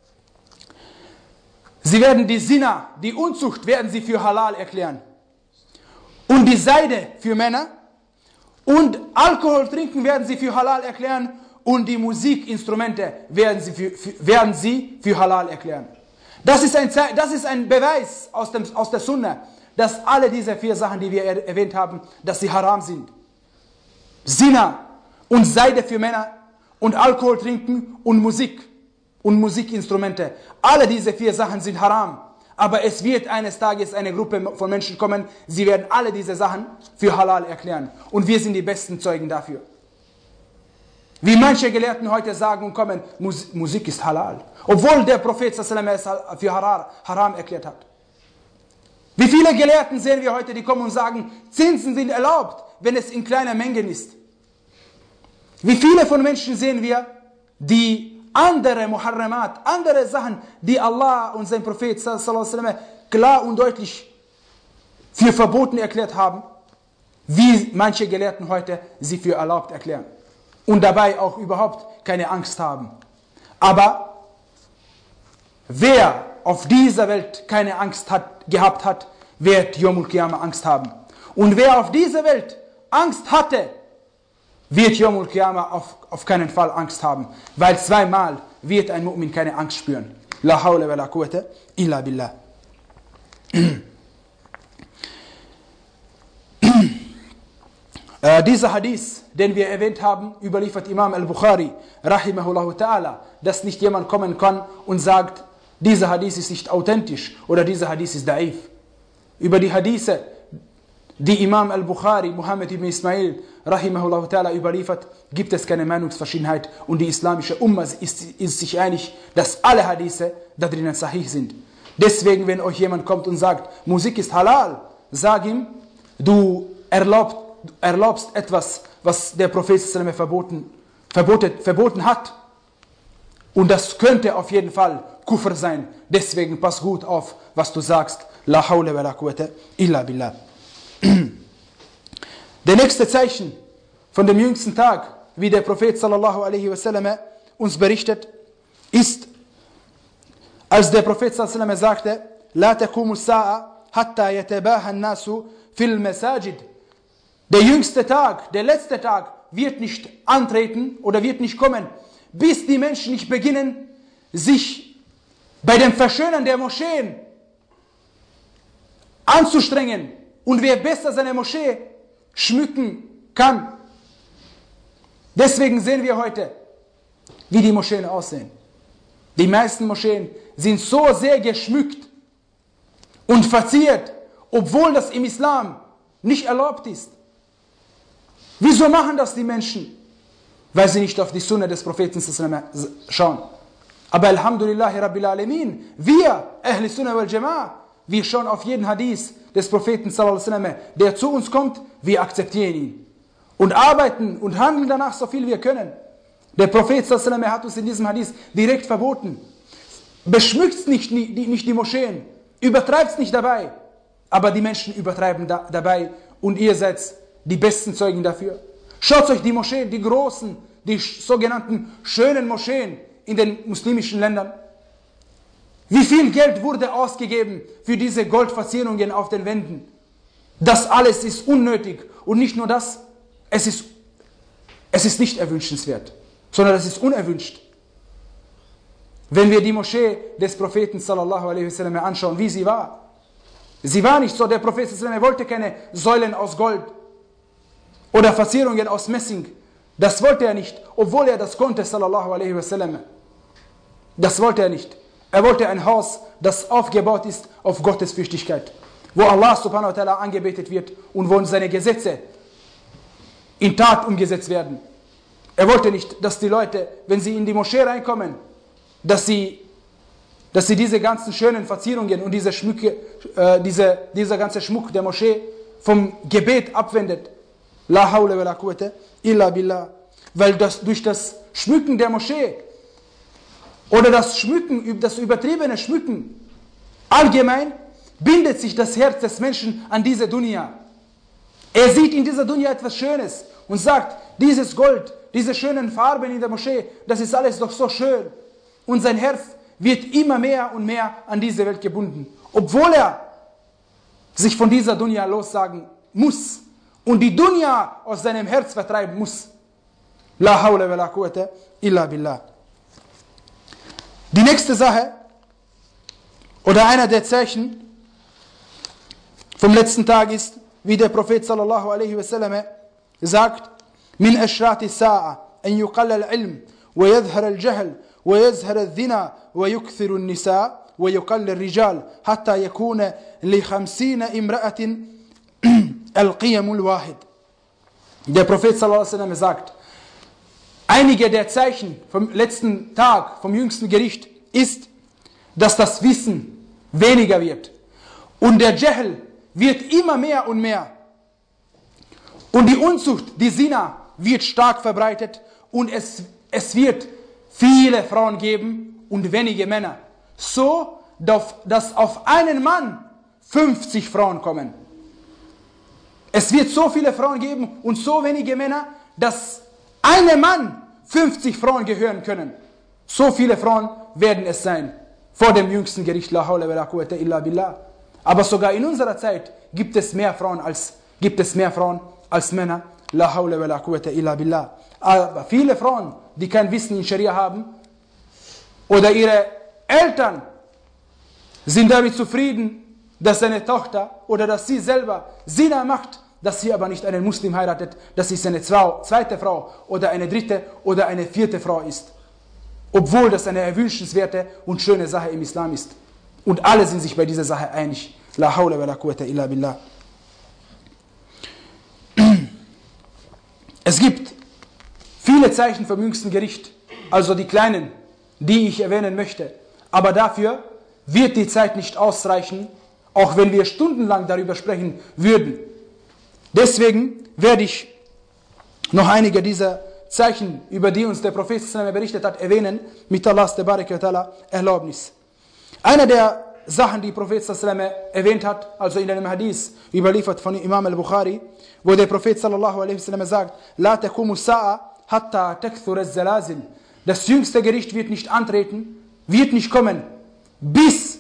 sie werden die Zina, die Unzucht, werden sie für halal erklären. Und die Seide für Männer und Alkohol trinken werden sie für halal erklären. Und die Musikinstrumente werden sie für, für, werden sie für halal erklären. Das ist ein, das ist ein Beweis aus, dem, aus der Sunna, dass alle diese vier Sachen, die wir er, erwähnt haben, dass sie haram sind. Zina und Seide für Männer und Alkohol trinken und Musik und Musikinstrumente. Alle diese vier Sachen sind haram. Aber es wird eines Tages eine Gruppe von Menschen kommen, sie werden alle diese Sachen für halal erklären. Und wir sind die besten Zeugen dafür. Wie manche Gelehrten heute sagen und kommen, Musik ist halal. Obwohl der Prophet sallallahu alaihi wasallam es für haram erklärt hat. Wie viele Gelehrten sehen wir heute, die kommen und sagen, Zinsen sind erlaubt, wenn es in kleiner Mengen ist. Wie viele von Menschen sehen wir, die andere Muharramat, andere Sachen, die Allah und sein Prophet sallallahu alaihi wasallam klar und deutlich für verboten erklärt haben, wie manche Gelehrten heute sie für erlaubt erklären. Und dabei auch überhaupt keine Angst haben. Aber wer auf dieser Welt keine Angst hat, gehabt hat, wird Yawmul Qiyamah Angst haben. Und wer auf dieser Welt Angst hatte, wird Yawm al-Qiyamah auf, auf keinen Fall Angst haben. Weil zweimal wird ein Mu'min keine Angst spüren. La hawla wa la quwwata illa billah. äh, dieser Hadith, den wir erwähnt haben, überliefert Imam al-Bukhari, rahimahullahu ta'ala, dass nicht jemand kommen kann und sagt, dieser Hadith ist nicht authentisch oder dieser Hadith ist da'if. Über die Hadithe, die Imam al-Bukhari, Muhammad ibn Ismail, rahimahullahu ta'ala, überliefert, gibt es keine Meinungsverschiedenheit und die islamische Umma ist, ist sich einig, dass alle Hadithe da drinnen sahih sind. Deswegen, wenn euch jemand kommt und sagt, Musik ist halal, sag ihm, du erlaubt, erlaubst etwas, was der Prophet verboten, verboten, verboten hat. Und das könnte auf jeden Fall Kufr sein. Deswegen pass gut auf, was du sagst. La hawla wa la quwwata illa billah. Der nächste Zeichen von dem jüngsten Tag, wie der Prophet sallallahu alaihi wasallam uns berichtet, ist, als der Prophet sallallahu alaihi wasallam sagte, La taqumu as-sa'a hatta yatabaha an-nasu fil masajid. Der jüngste Tag, der letzte Tag wird nicht antreten oder wird nicht kommen, bis die Menschen nicht beginnen, sich bei dem Verschönern der Moscheen anzustrengen. Und wer besser seine Moschee schmücken kann. Deswegen sehen wir heute, wie die Moscheen aussehen. Die meisten Moscheen sind so sehr geschmückt und verziert, obwohl das im Islam nicht erlaubt ist. Wieso machen das die Menschen? Weil sie nicht auf die Sunna des Propheten schauen. Aber Alhamdulillahi Rabbil Alamin, wir, Ahl Sunnah wal Jama'ah, wir schauen auf jeden Hadith des Propheten sallallahu alaihi wasallam, der zu uns kommt, wir akzeptieren ihn. Und arbeiten und handeln danach so viel wir können. Der Prophet sallallahu alaihi wasallam hat uns in diesem Hadith direkt verboten. Beschmückt nicht, nicht die Moscheen, übertreibt es nicht dabei. Aber die Menschen übertreiben da, dabei und ihr seid die besten Zeugen dafür. Schaut euch die Moscheen, die großen, die sogenannten schönen Moscheen in den muslimischen Ländern. Wie viel Geld wurde ausgegeben für diese Goldverzierungen auf den Wänden? Das alles ist unnötig. Und nicht nur das, es ist, es ist nicht erwünschenswert, sondern es ist unerwünscht. Wenn wir die Moschee des Propheten sallallahu alaihi wasallam anschauen, wie sie war. Sie war nicht so, der Prophet sallallahu alaihi wasallam wollte keine Säulen aus Gold oder Verzierungen aus Messing. Das wollte er nicht, obwohl er das konnte, sallallahu alaihi wasallam. Das wollte er nicht. Er wollte ein Haus, das aufgebaut ist auf Gottesfürchtigkeit, wo Allah subhanahu wa ta'ala angebetet wird und wo seine Gesetze in Tat umgesetzt werden. Er wollte nicht, dass die Leute, wenn sie in die Moschee reinkommen, dass sie, dass sie diese ganzen schönen Verzierungen und diese Schmücke, äh, diese, dieser ganze Schmuck der Moschee vom Gebet abwendet. La hawla wa la quwwata illa billah. Weil das, durch das Schmücken der Moschee oder das Schmücken, das übertriebene Schmücken, allgemein bindet sich das Herz des Menschen an diese Dunya. Er sieht in dieser Dunya etwas Schönes und sagt, dieses Gold, diese schönen Farben in der Moschee, das ist alles doch so schön. Und sein Herz wird immer mehr und mehr an diese Welt gebunden. Obwohl er sich von dieser Dunya lossagen muss und die Dunya aus seinem Herz vertreiben muss. La hawla wa la quwwata illa billah. Die nächste Sache, oder einer der Zeichen vom letzten Tag ist, wie der Prophet sallallahu alaihi wasallam sagt, min ashrati sa'a an yuqalla al-ilm wa yadhhar al-jahl wa yazhar al-dhina wa yukthiru an-nisa wa yuqalla al-rijal hatta yakuna li khamsina imra'atin al-qiyam al-wahid. Der Prophet sallallahu alaihi wasallam sagt, einige der Zeichen vom letzten Tag, vom jüngsten Gericht, ist, dass das Wissen weniger wird. Und der Jahl wird immer mehr und mehr. Und die Unzucht, die Zina, wird stark verbreitet. Und es, es wird viele Frauen geben und wenige Männer. So, dass auf einen Mann fünfzig Frauen kommen. Es wird so viele Frauen geben und so wenige Männer, dass einem Mann fünfzig Frauen gehören können. So viele Frauen werden es sein. Vor dem jüngsten Gericht. La hawla wa la quwwata illa billah. Aber sogar in unserer Zeit gibt es mehr Frauen als, gibt es mehr Frauen als Männer. La hawla wa la quwwata illa billah. Aber viele Frauen, die kein Wissen in Scharia haben, oder ihre Eltern sind damit zufrieden, dass seine Tochter oder dass sie selber Zina macht, dass sie aber nicht einen Muslim heiratet, dass sie seine zweite Frau oder eine dritte oder eine vierte Frau ist. Obwohl das eine erwünschenswerte und schöne Sache im Islam ist. Und alle sind sich bei dieser Sache einig. La hawla wa la quwwata illa billah. Es gibt viele Zeichen vom jüngsten Gericht, also die kleinen, die ich erwähnen möchte. Aber dafür wird die Zeit nicht ausreichen, auch wenn wir stundenlang darüber sprechen würden. Deswegen werde ich noch einige dieser Zeichen, über die uns der Prophet berichtet hat, erwähnen, mit Allahs Tabaraka wa Ta'ala Erlaubnis. Eine der Sachen, die der Prophet erwähnt hat, also in einem Hadith, überliefert von Imam al-Bukhari, wo der Prophet sallallahu alaihi wasallam sagt, La takumu sa'a hatta takthur az-zalazil. Das jüngste Gericht wird nicht antreten, wird nicht kommen, bis,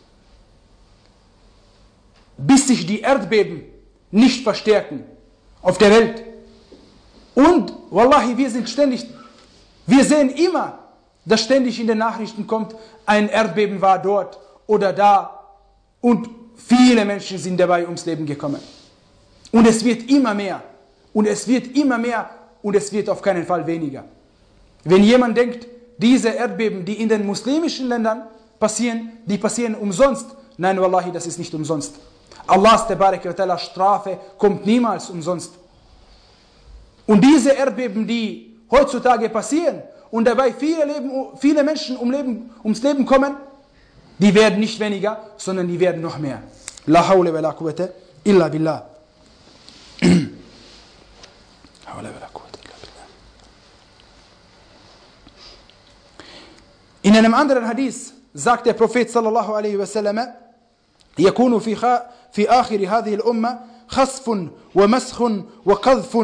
bis sich die Erdbeben nicht verstärken auf der Welt. Und, wallahi, wir sind ständig, wir sehen immer, dass ständig in den Nachrichten kommt, ein Erdbeben war dort oder da und viele Menschen sind dabei ums Leben gekommen. Und es wird immer mehr und es wird immer mehr und es wird auf keinen Fall weniger. Wenn jemand denkt, diese Erdbeben, die in den muslimischen Ländern passieren, die passieren umsonst, nein, wallahi, das ist nicht umsonst. Allahs Tabaraka wa Ta'ala Strafe kommt niemals umsonst. Und diese Erdbeben, die heutzutage passieren und dabei viele, Leben, viele Menschen um Leben, ums Leben kommen, die werden nicht weniger, sondern die werden noch mehr. La hawla wa la quwwata illa billah. In einem anderen Hadith sagt der Prophet sallallahu alaihi wasallam, يكون في خ... في آخر هذه الأمة خسف ومسخ وقذف.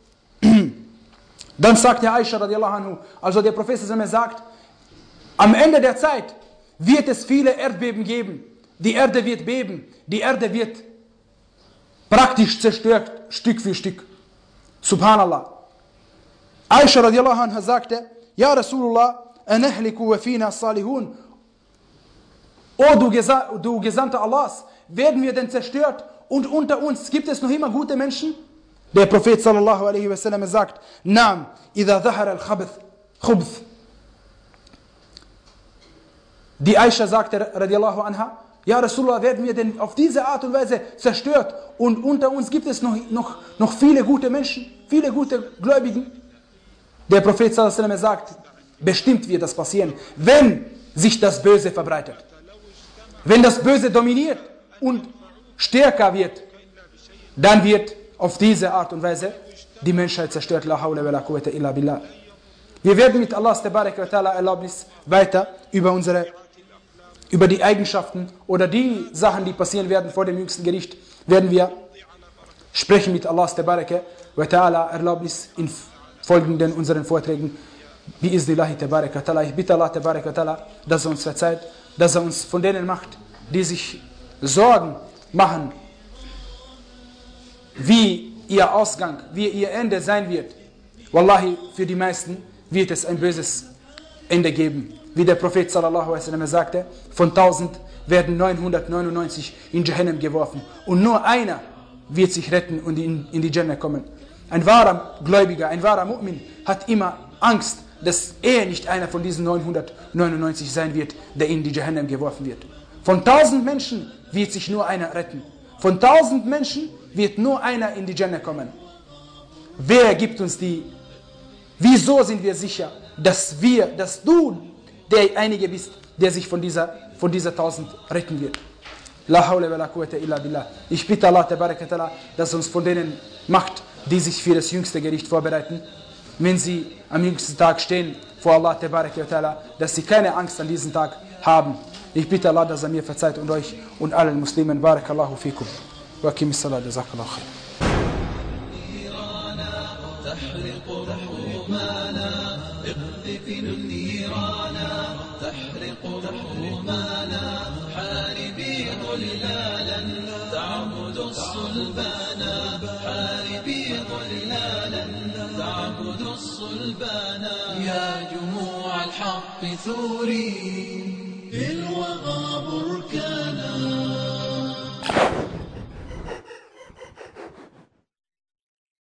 Dann sagt der Aisha radiallahu anhu, also der Prophet sagt, am Ende der Zeit wird es viele Erdbeben geben. Die Erde wird beben, die Erde wird praktisch zerstört, Stück für Stück. Subhanallah. Aisha radiallahu anha sagte, Ja Rasulullah, anahliku wa fina salihun. O du, Gesa du Gesandter Allahs, werden wir denn zerstört und unter uns gibt es noch immer gute Menschen? Der Prophet sallallahu alaihi wasallam sagt, Naam, idha dhahara al-khabth, khubth. Die Aisha sagte, radiallahu anha, Ja Rasulullah, werden wir denn auf diese Art und Weise zerstört und unter uns gibt es noch, noch, noch viele gute Menschen, viele gute Gläubigen? Der Prophet sallallahu alaihi wasallam sagt, bestimmt wird das passieren, wenn sich das Böse verbreitet. Wenn das Böse dominiert und stärker wird, dann wird auf diese Art und Weise die Menschheit zerstört. La hawla wa la quwwata illa billah. Wir werden mit Allahs Tabaraka wa Ta'ala Erlaubnis weiter über unsere, über die Eigenschaften oder die Sachen, die passieren werden vor dem jüngsten Gericht, werden wir sprechen mit Allahs Tabaraka wa Ta'ala Erlaubnis in folgenden unseren Vorträgen. Bi'iznillahi Tabaraka wa Ta'ala. Ich bitte Allah Tabaraka wa Ta'ala, dass er uns verzeiht, dass er uns von denen macht, die sich Sorgen machen, wie ihr Ausgang, wie ihr Ende sein wird. Wallahi, für die meisten wird es ein böses Ende geben. Wie der Prophet sallallahu alaihi wasallam sagte, von tausend werden neunhundertneunundneunzig in Jahannam geworfen und nur einer wird sich retten und in, in die Jannah kommen. Ein wahrer Gläubiger, ein wahrer Mu'min hat immer Angst, dass er nicht einer von diesen neunhundertneunundneunzig sein wird, der in die Jahannam geworfen wird. Von tausend Menschen wird sich nur einer retten. Von tausend Menschen wird nur einer in die Jannah kommen. Wer gibt uns die? Wieso sind wir sicher, dass wir, dass du der einige bist, der sich von dieser, von dieser tausend retten wird? La hawla wa la quwwata illa billah. Ich bitte Allah Tabaraka wa Ta'ala, dass uns von denen macht, die sich für das jüngste Gericht vorbereiten, wenn sie am jüngsten Tag stehen vor Allah Tabaraka wa Ta'ala, dass sie keine Angst an diesem Tag haben. Ich bitte Allah, dass er mir verzeiht und euch und allen Muslimen. Barakallahu fikum. Wa akim as-salat. Jazakallahu khair. تعبد الصلبان حاربي ظلالا صلبانا يا جموع الحق ثوري في الوغى بركانا